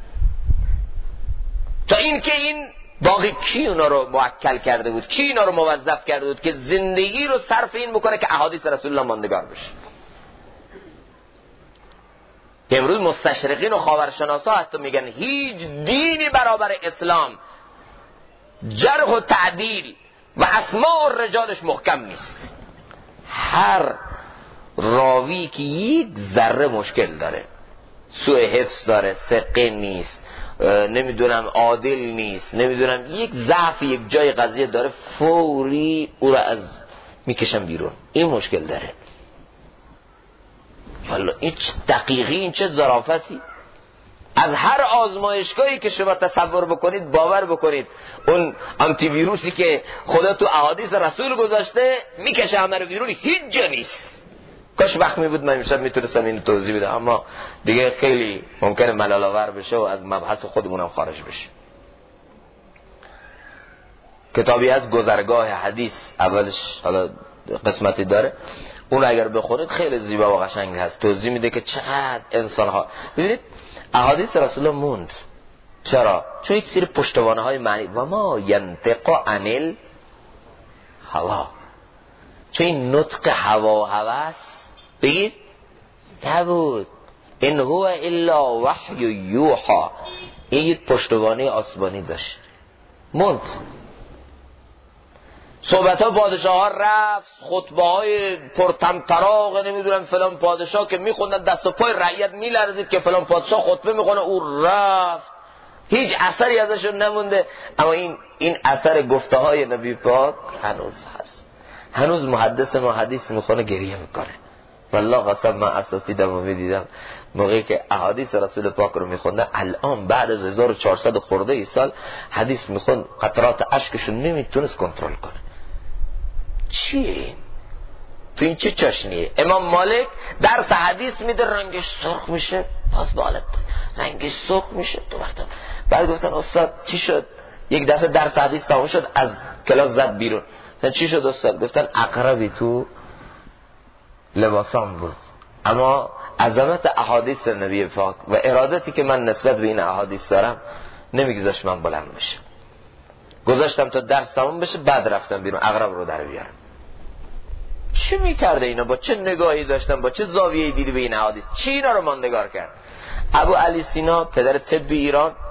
تا این که این باقی کی اونا رو موکل کرده بود، کی اونا رو موظف کرده بود که زندگی رو صرف این بکنه که احادیث رسول الله ماندگار بشه. امروز مستشرقین و خاورشناسا حتی میگن هیچ دینی برابر اسلام جرح و تعدیل و اسماء الرجالش محکم نیست. هر راوی که 1 ذره مشکل داره، سوء حفظ داره، ثقه نیست، نمیدونم عادل نیست، نمیدونم 1 ضعف 1 جای قضیه داره، فوری او را از میکشن بیرون. این مشکل داره. والا این چه دقیقی، این چه ظرافتی. از هر آزمایشگاهی که شما تصور بکنید، باور بکنید اون آنتی ویروسی که خدا تو احادیث رسول گذاشته میکشه همه رو بیرون، هیچ جا نیست. کاش وقت می بود من امشب میتونستم اینو توضیح بدم، اما دیگه خیلی ممکنه ملال آور بشه و از مبحث خودمونم خارج بشه. کتابی از گذرگاه حدیث، اولش حالا قسمتی داره، اون اگر بخونید خیلی زیبا و قشنگ هست، توضیح میده که چقدر انسان ها، ببینید احادیث رسول الله موند. چرا؟ چون یک سری پشتوانه های معنی و ما ینطق عن الهوا، چون این نطق هوا و هوس بگید نبود. ان هو الا وحی یوحا، این یک پشتوانه آسمانی داشت، موند. صحبت ها پادشاه ها رفت، خطبه های پرطمطراق نمیدونم فلان پادشاه که میخوندن دست و پای رعیت میلرزید که فلان پادشاه خطبه میکنه، او رفت، هیچ اثری ازشون نمونده. اما این اثر گفته های نبی پاک هنوز هست. هنوز محدث ما حدیث میخونه گریه میکنه. والله قسم من اساتیدم و میدیدم موقعی که احادیث رسول پاک رو میخونده، الان بعد از 1400 خورده ای سال حدیث میخوند، قطرات اشکشون نمیتونست کنترل کنه. چیه تو این چه چاشنیه؟ امام مالک درس حدیث میده، رنگش سرخ میشه، باز بالت رنگش سرخ میشه. تو وقتا بعد گفتن استاد چی شد؟ یک دفعه درس حدیث تموم شد، از کلاس زد بیرون. چی شد استاد؟ گفتن عقربی تو لباسام بود، اما عظمت احادیث نبی پاک و ارادتی که من نسبت به این احادیث دارم نمیگذاشت من بلند بشم. گذاشتم تا درس تموم بشه، بعد رفتم بیرون عقرب رو در بیارم. چی میکرده اینا؟ با چه نگاهی داشتن؟ با چه زاویه‌ای دیدی به این احادیث؟ چی اینا رو ماندگار کرد؟ ابو علی سینا پدر طب ایران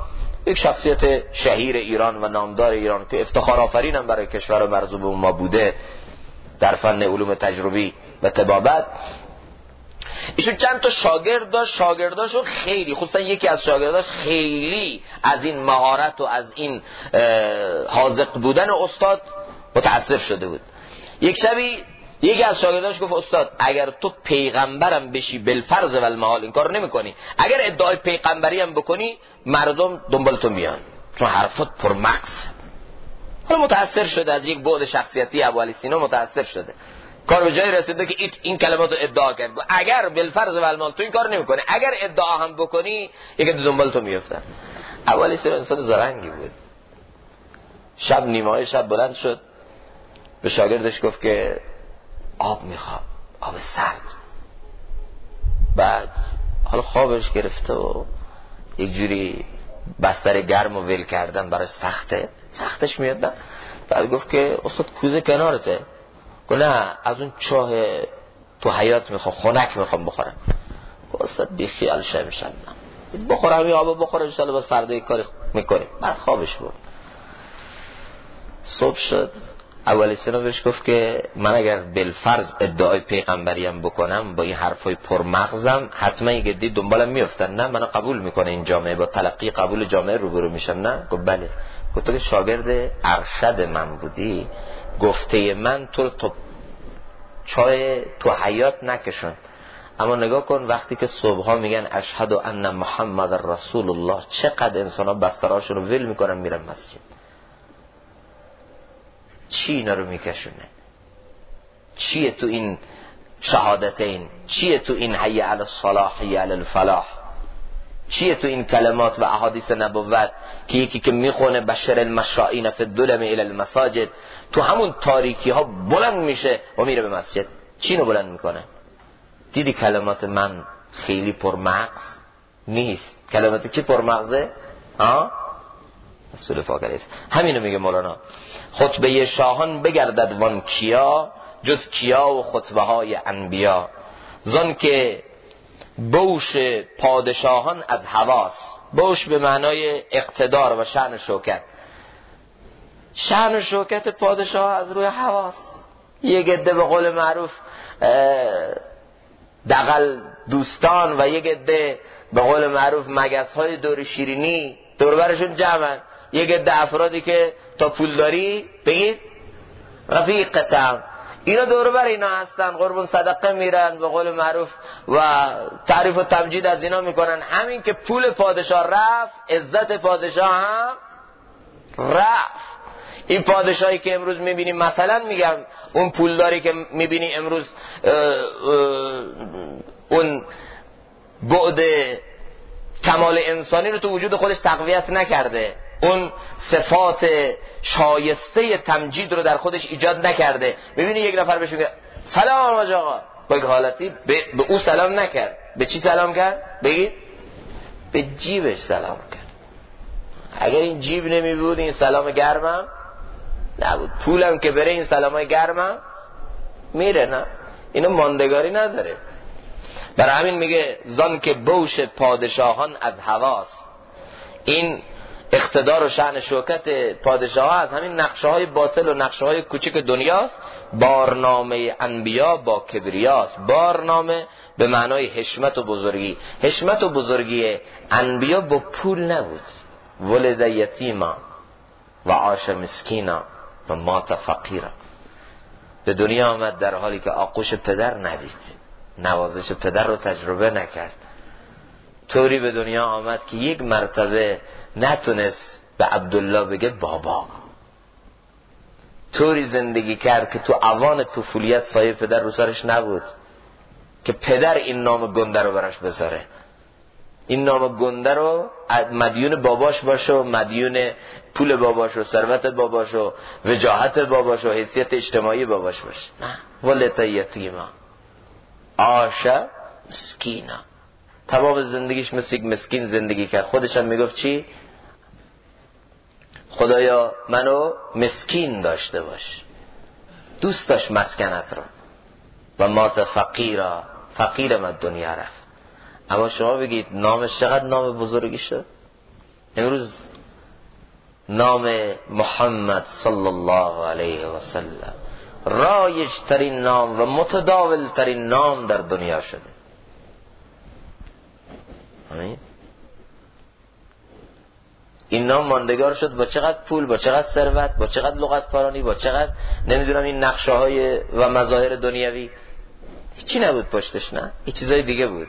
یک شخصیت شهیر ایران و نامدار ایران که افتخار آفرین هم برای کشور مرزوب ما بوده در فن علوم تجربی و طبابت. ایشون چند تا شاگرد داشت، شاگرداشو خیلی، خصوصا یکی از شاگرداش خیلی از این مهارت و از این حاذق بودن استاد متأثر شده بود. یک شبی یکی از شاگرداش گفت استاد اگر تو پیغمبرم بشی بالفرض و المحال این کارو نمی‌کنی، اگر ادعای پیغمبری هم بکنی مردم دنبال تو میان چون حرفات پرمغز. حالا متأثر شده از یک بعد شخصیتی ابوعلی سینا، متأثر شده، کار به جایی رسیده که این کلماتو ادعا کرد. اگر بالفرض و المحال تو این کار نمی‌کنی، اگر ادعا هم بکنی یکی دنبال تو میافتن. ابوعلی سینا انسان زرنگی بود. شب نیمه‌های شب بلند شد به شاگردش گفت که آب میخوام، آب سرد. بعد حالا خوابش گرفته و یک جوری بستر گرم و ول کردن برای سختش میاد. بعد گفت که استاد کوزه کنارته. گفت نه از اون چاه تو حیات میخوام، خنک میخوام بخورم. گفت استاد بی خیال شم بخورم این آب بخورم ان شاء الله بعد فردا یک کاری میکنیم. بعد خوابش برد. صبح شد ابوعلی سینا بهش گفت که من اگر بالفرض ادعای پیغمبریم بکنم با این حرفای پرمغزم حتما یک عده دنبالم میافتن، نه منو قبول میکنه این جامعه، با تلقی قبول جامعه روبرو میشم. نه گفت بله. گفت تو که شاگرد ارشد من بودی، گفته من تو چای تو حیات نکشون، اما نگاه کن وقتی که صبحها میگن اشهد ان محمد رسول الله، چقدر انسان‌ها بسترهاشون رو ول میکنن میرن مسجد. چی اینا رو میکشونه؟ چیه تو این شهادتین؟ چیه تو این حی علی الصلاح حی علی الفلاح؟ چیه تو این کلمات و احادیث نبوت که یکی که میخونه بشر المشائین فی الظلم الی المساجد تو همون تاریکی ها بلند میشه و میره به مسجد؟ چی رو بلند میکنه؟ دیدی کلمات من خیلی پرمغز نیست. کلمات کی پرمغزه؟ رسول پاک علیه همینو میگه مولانا. خطبه شاهان بگردد وان کیا، جز کیا و خطبه های انبیا. زن که بوش پادشاهان از هواست، بوش به معنای اقتدار و شأن و شوکت. شأن و شوکت پادشاه از روی هواست. یک عده به قول معروف دغل دوستان و یک عده به قول معروف مگس های دور شیرینی دور برشون جمعن. یک عده افرادی که تا پول داری بگید رفیقتم، اینا دور بر اینا هستن، قربون صدقه میرن به قول معروف و تعریف و تمجید از اینا میکنن. همین که پول پادشاه رفت عزت پادشاه هم رفت. این پادشاهی که امروز میبینیم، مثلا میگم اون پولداری که میبینی امروز اون بعد کمال انسانی رو تو وجود خودش تقویت نکرده، اون صفات شایسته تمجید رو در خودش ایجاد نکرده. ببینی یک نفر بهش میگه سلام آقا جاقا، با یک حالتی به او سلام نکرد. به چی سلام کرد؟ بگید به جیبش سلام کرد. اگر این جیب نمی بود این سلام گرمم نبود، پولم که بره این سلامای گرمم میره. نه اینو ماندگاری نداره. برای همین میگه زان که بوش پادشاهان از هواست. این اقتدار و شأن شوکت پادشاه ها از همین نقشه های باطل و نقشه های کوچک دنیاست. بارنامه انبیا با کبریاست. بارنامه به معنای حشمت و بزرگی. حشمت و بزرگی انبیا با پول نبود. ولد یتیما و عاش مسکینا و مات فقیرا. به دنیا آمد در حالی که آغوش پدر ندید، نوازش پدر رو تجربه نکرد. طوری به دنیا آمد که یک مرتبه نتونست به عبدالله بگه بابا. طوری زندگی کرد که تو اوان طفولیت سایه پدر رو سرش نبود که پدر این نام گنده رو براش بذاره. این نام گنده رو مدیون باباش باشه و مدیون پول باباش و ثروت باباش و وجاهت باباش و حیثیت اجتماعی باباش باشه. نه، ولد یتیما عاش مسکینا. تمام زندگیش مثل یک مسکین زندگی کرد. خودش هم میگفت چی؟ خدایا منو مسکین داشته باش. دوست داشت مسکنت رو. و مات فقیرا، فقیرم از دنیا رفت. اما شما بگید نامش چقدر نام بزرگی شد. امروز نام محمد صلی الله علیه و سلم رایج ترین نام و متداول ترین نام در دنیا شده. این نام ماندگار شد با چقدر پول، با چقدر ثروت، با چقدر لغت پارانی، با چقدر نمیدونم این نقشه های و مظاهر دنیوی. هیچی نبود پشتش، نه این چیزای دیگه بود.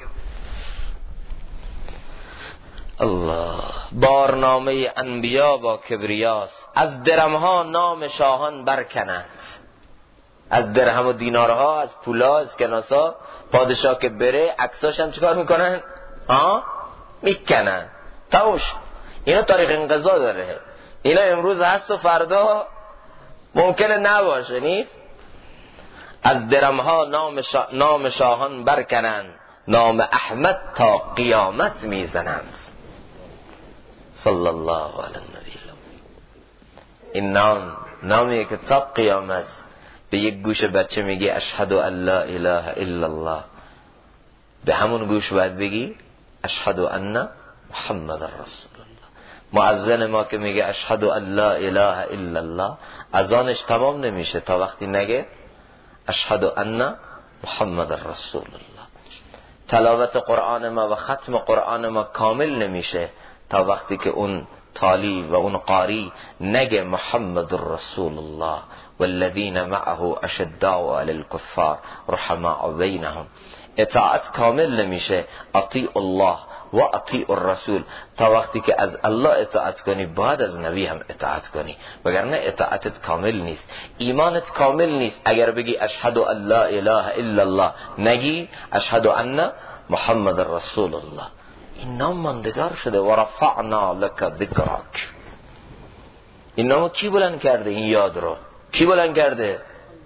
الله. بارنامه انبیا با کبریاست. از درمها نام شاهان برکنند. از درهم و دینارها، از پولا، از کناسا، پادشاه که بره عکساش هم چیکار میکنن؟ میکنن. تموش. اینا تاریخ انقضا داره. اینا امروز هست و فردا ممکنه نباشه. نیست؟ از درمها نام شاهان برکنند، نام احمد تا قیامت میزنند. صلی الله علی النبی. این نامیه که تا قیامت به یک گوش بچه میگی اشهد ان لا اله الا الله، به همون گوش باید بگی اشهد ان محمد رسول الله. مؤذن ما که میگه اشهد ان لا اله الا الله، اذانش تمام نمیشه تا وقتی نگه اشهد ان محمد رسول الله. تلاوت قرآن ما و ختم قرآن ما کامل نمیشه تا وقتی که اون تالی و اون قاری نگه محمد رسول الله والذین معه اشداء علی الکفار رحماء بینهم. اطاعت کامل نمیشه اطیع الله و اطیع الرسول تا وقتی که از الله اطاعت کنی باید از نبی هم اطاعت کنی، وگرنه اطاعتت کامل نیست، ایمانت کامل نیست. اگر بگی اشهد ان لا اله الا الله نگی اشهد ان محمد رسول الله. این نام ماندگار شده. و رفعنا لک ذکرک. این نامو کی بلند کرده؟ این یاد رو کی بلند کرده؟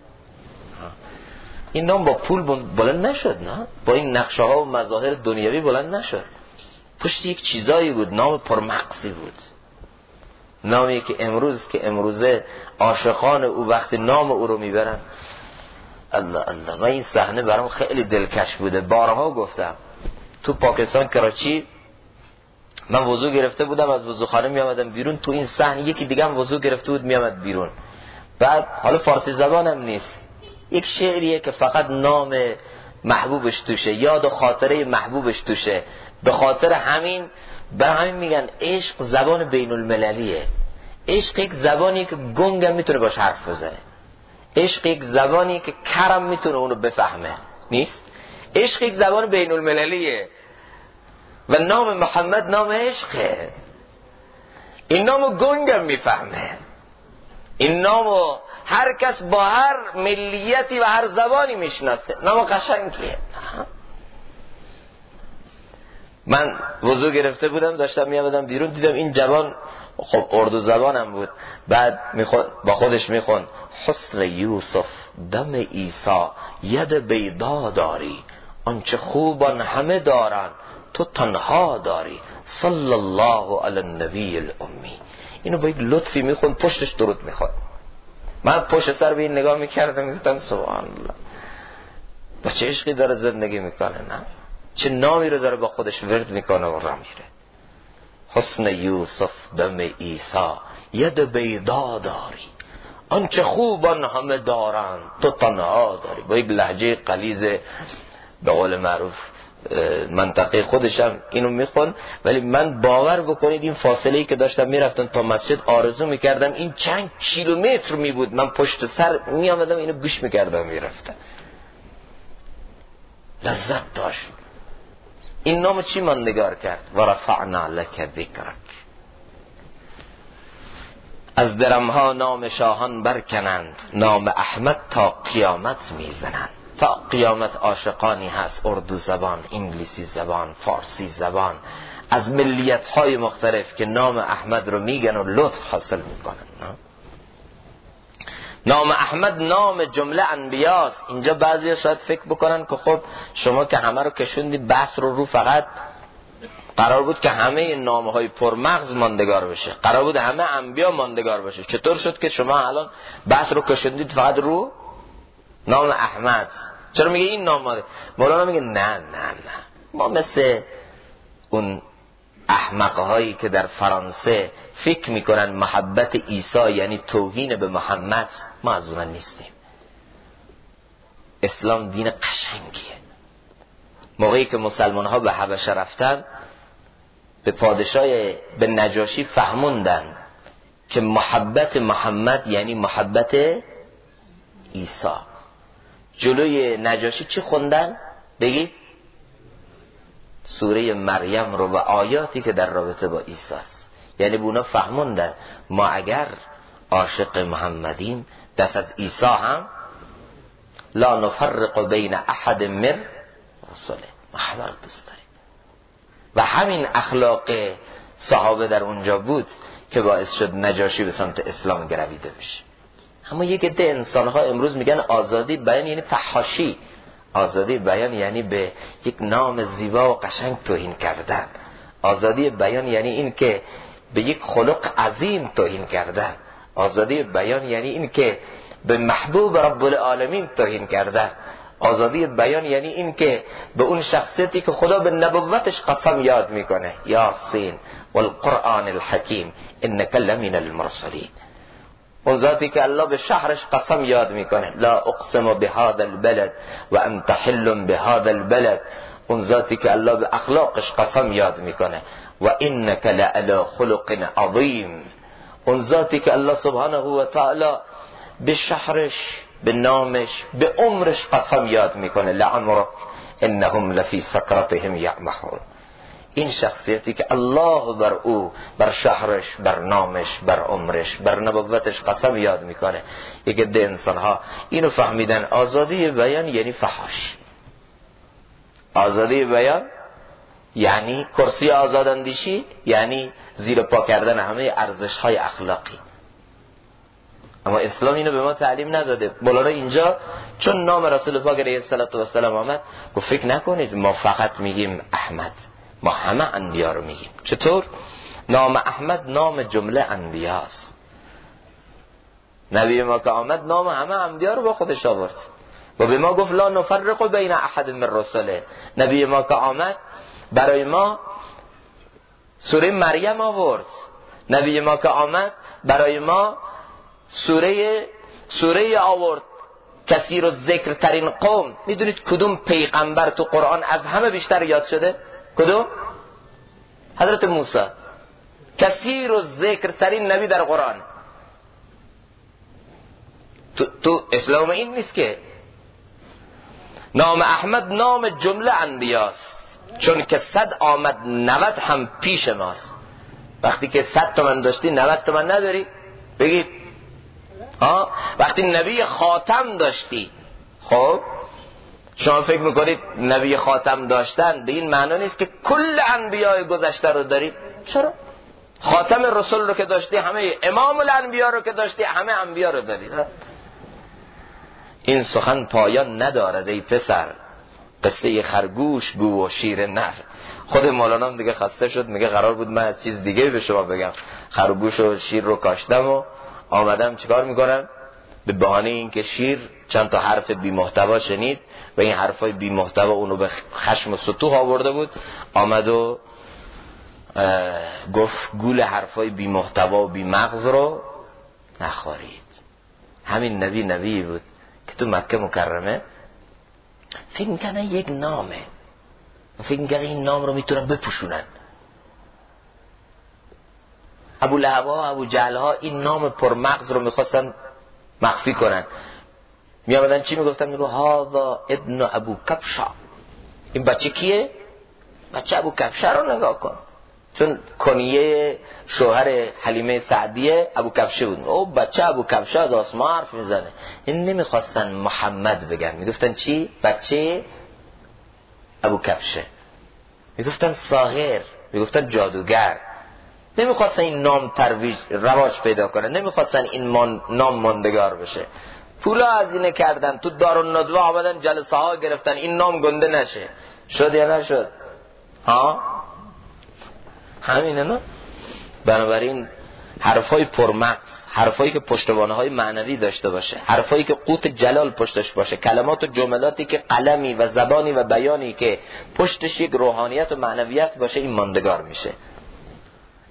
این نام با پول بلند نشد، نه با این نقشه ها و مظاهر دنیوی بلند نشد. پشت یک چیزایی بود، نام پرمغزی بود، نامی که امروزه عاشقان او وقتی نام او رو میبرن الله الله. من این صحنه برام خیلی دلکش بوده. بارها گفتم تو پاکستان کراچی من وضو گرفته بودم، از وضوخانه می آمدم بیرون، تو این صحنه یکی دیگه هم وضو گرفته بود می آمد بیرون. بعد حالا فارسی زبانم نیست، یک شعریه که فقط نام محبوبش توشه، یاد و خاطره محبوبش توشه. به خاطر همین میگن عشق زبان بین المللیه. عشق یک زبانی که گنگم میتونه باش حرف بزنه. عشق یک زبانی که کرم میتونه اونو بفهمه. نیست؟ عشق یک زبان بین المللیه و نام محمد نام عشقه. این نامو گنگم میفهمه. این نامو هر کس با هر ملیتی و هر زبانی میشناسه. نام قشنگیه. من وضو گرفته بودم داشتم میامدم بیرون، دیدم این جوان، خب اردو زبانم بود، بعد با خودش میخوند حسن یوسف دم عیسی ید بیضا داری، آنچه خوبان همه دارن تو تنها داری، صلی الله علی النبی الامی. اینو با یک لطفی میخوند، پشتش درود میخوند. من پشت سر به این نگاه میکردم، گفتم سبحان الله، با چه عشقی داره زندگی میکنه، نه چه نامی رو داره با خودش ورد میکنه و راه میره. حسن یوسف دم عیسی ید بیضا داری، آنچه خوبان همه دارن تو تنها داری. با یک لهجه غلیظ به قول معروف منطقه خودشم اینو میخوان. ولی من باور بکنید این فاصله‌ای که داشتم میرفتم تا مسجد آرزو میکردم این چند کیلومتر میبود، من پشت سر میامدم اینو گوش میکردم میرفتم، لذت داشت. این نام چی ماندگار کرد؟ و رفعنا لک ذکرک. از درمها نام شاهان برکنند، نام احمد تا قیامت میزنند. تا قیامت عاشقانی هست اردو زبان، انگلیسی زبان، فارسی زبان، از ملیت های مختلف که نام احمد رو میگن و لطف حاصل میکنن. نام احمد نام جمله انبیاست. اینجا بعضی شاید فکر بکنن که خب شما که همه رو کشوندی بحث رو فقط قرار بود که همه نامهای پرمغز ماندگار بشه، قرار بود همه انبیا ماندگار بشه، چطور شد که شما الان بحث رو کشوندید فقط رو نام احمد؟ چرا میگه این نام ماده؟ مولانا میگه نه ما مثل اون احمقهایی که در فرانسه فکر میکنن محبت عیسی یعنی توهین به محمد، ما از اونها نیستیم. اسلام دین قشنگیه. موقعی که مسلمان ها به حبشه رفتن، به نجاشی فهموندن که محبت محمد یعنی محبت عیسی. جلوی نجاشی چی خوندن؟ بگید سوره مریم رو و آیاتی که در رابطه با عیسی است. یعنی بونا فهموندن ما اگر عاشق محمدیم، دست از عیسی هم لا نفرق بین احد من رسوله، ما همه رو دوست داریم. و همین اخلاق صحابه در اونجا بود که باعث شد نجاشی به سمت اسلام گرویده بشه. اما یک عده انسان‌ها امروز میگن آزادی بیان یعنی فحاشی، آزادی بیان یعنی به یک نام زیبا و قشنگ توهین کردن، آزادی بیان یعنی این که به یک خلق عظیم توهین کردن، آزادی بیان یعنی این که به محبوب رب العالمین توهین کردن، آزادی بیان یعنی این که به اون شخصیتی که خدا به نبوتش قسم یاد میکنه، یاسین والقرآن الحکیم انک لمن المرسلین، اون ذاتی که الله به شهرش قسم یاد میکنه، لا اقسم بهذا البلد و انت حل بهذا البلد، اون ذاتی که الله به اخلاقش قسم یاد میکنه، و انک لعلی خلق عظیم، اون ذاتی که الله سبحانه و تعالی به شهرش، به نامش، به عمرش قسم یاد میکنه، لعمرک انهم لفی سکرتهم یعمهون. این شخصیتی که الله بر او، بر شهرش، بر نامش، بر عمرش، بر نبوتش قسم یاد میکنه. یک عده انسان‌ها اینو فهمیدن آزادی بیان یعنی فحاش، آزادی بیان یعنی کرسی آزاداندیشی، یعنی زیر پا کردن همه ارزش‌های اخلاقی. اما اسلام اینو به ما تعلیم نداده. مولانا اینجا چون نام رسول پاک علیه السلام آمد گفت فکر نکنید ما فقط میگیم احمد، ما همه انبیا رو میگیم. چطور؟ نام احمد نام جمله انبیاست. نبی ما که آمد نام همه انبیا رو با خودش آورد و به ما گفت لا نفرق بین احد من رسله. نبی ما که آمد برای ما سوره مریم آورد. نبی ما که آمد برای ما سوره آورد کثیر و ذکر ترین قوم. میدونید کدوم پیغمبر تو قرآن از همه بیشتر یاد شده؟ کدوم؟ حضرت موسی. کثیر و ذکر ترین نبی در قرآن. تو اسلام این نیست که نام احمد نام جمله انبیاست، چون که 100 آمد 90 هم پیش ماست. وقتی که 100 تومن داشتی 90 تومن نداری؟ بگید وقتی نبی خاتم داشتی، خب شما فکر میکنید نبی خاتم داشتن به این معنی نیست که کل انبیاء گذشته رو داری؟ چرا؟ خاتم رسول رو که داشتی، همه امام الانبیاء رو که داشتی، همه انبیاء رو داری. این سخن پایان ندارد ای پسر، قصه خرگوش گو و شیر نر. خود مولانا دیگه خسته شد، میگه قرار بود من از چیز دیگه به شما بگم، خرگوش و شیر رو کاشتم و آمدم چیکار میکنم؟ به بهانه این که شیر چند تا حرف بی محتوا شنید و این حرفای بی محتوا اونو به خشم و ستوه آورده بود، آمد و گفت گول حرفای بی محتوا و بی مغز رو نخورید. همین نبی بود که تو مکه مکرمه فکر میکنه یک نامه، فکر میکنه این نام رو میتونن بپوشونن. ابو لهب ها، ابو جهل ها این نام پرمغز رو میخواستن مخفی کنن. میامدن چی میگفتن؟ میگو هذا ابن ابو کبشا. این بچه کیه؟ بچه ابو کبشا رو نگاه کن، چون کنیه شوهر حلیمه سعدیه ابو کبشه بود. او بچه ابو کبشه از آسمان حرف میزنه. این نمیخواستن محمد بگن، میگفتن چی؟ بچه ابو کبشه. میگفتن ساحر، میگفتن جادوگر. نمیخواستن این نام ترویج رواج پیدا کنه، نمیخواستن این نام ماندگار بشه. پولا هزینه کردن، تو دارالندوه آمدن جلسه ها گرفتن این نام گنده نشه. شد یا نشد؟ همینه نه؟ بنابراین حرفای پرمغز، حرفایی که پشتوانه های معنوی داشته باشه، حرفایی که قوت جلال پشتش باشه، کلمات و جملاتی که قلمی و زبانی و بیانی که پشتش یک روحانیت و معنویت باشه، این ماندگار میشه.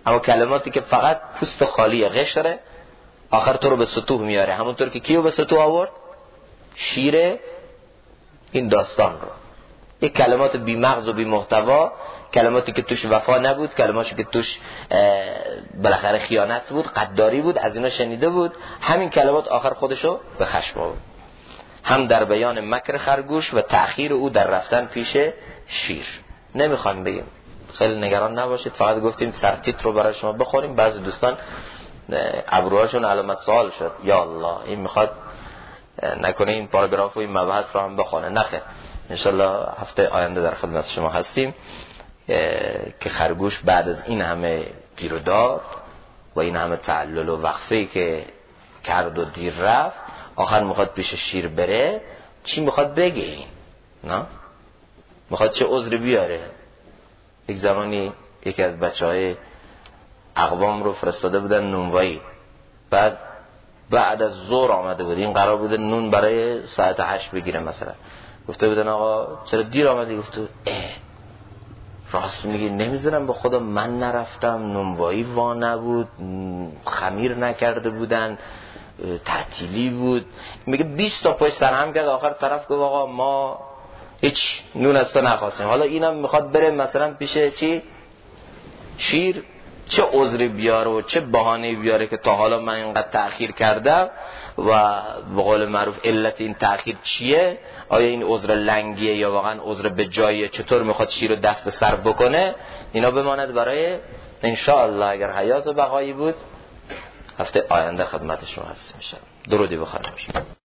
اما کلماتی که فقط پوست خالی قشره آخر تو رو به سطوح میاره، همونطور که کیو به سطوح آورد؟ شیر این داستان رو. یک کلمات بی مغز و بی محتوا، کلماتی که توش وفا نبود، کلماتی که توش بالاخره خیانت بود، غداری بود، از اینا شنیده بود، همین کلمات آخر خودشو به خشم آورد. هم در بیان مکر خرگوش و تأخیر او در رفتن پیش شیر. نمیخوایم بگیم، خیلی نگران نباشید، فقط گفتیم سرتیتر رو برای شما بخوریم. بعضی دوستان ابروهاشون علامت سوال شد، یا الله این میخواد نکنه این پاراگراف و این مبحث رو هم بخونه. نخیر، انشالله هفته آینده در خدمت شما هستیم که خرگوش بعد از این همه گیرودار و این همه تعلل و وقفه‌ای که کرد و دیر رفت، آخر میخواد پیش شیر بره. چی میخواد بگه این؟ نه میخواد چه عذری بیاره؟ یک زمانی یکی از بچهای اقوام رو فرستاده بودن نونوایی، بعد از ظهر آمده بود، این قرار بوده نون برای ساعت 8 بگیره مثلا. گفته بودن آقا چرا دیر آمدی؟ گفته راست میگی نمیدونم به خدا، من نرفتم، نونوایی وا نبود، خمیر نکرده بودن، تعطیلی بود. میگه 20 تا پشت سر هم کرد، آخر طرف گفت آقا ما هیچ نون از تو نخواستیم. حالا اینم میخواد بره مثلا پیش چی؟ شیر، چه عذری بیاره و چه بهانه‌ای بیاره که تا حالا من اینقدر تأخیر کردم و به قول معروف علت این تأخیر چیه؟ آیا این عذر لنگیه یا واقعا عذر به جایه؟ چطور میخواد شیر رو دست به سر بکنه؟ اینا بماند برای انشاءالله اگر حیات و بقایی بود هفته آینده خدمت شما هستیم. درودی بخوانیم.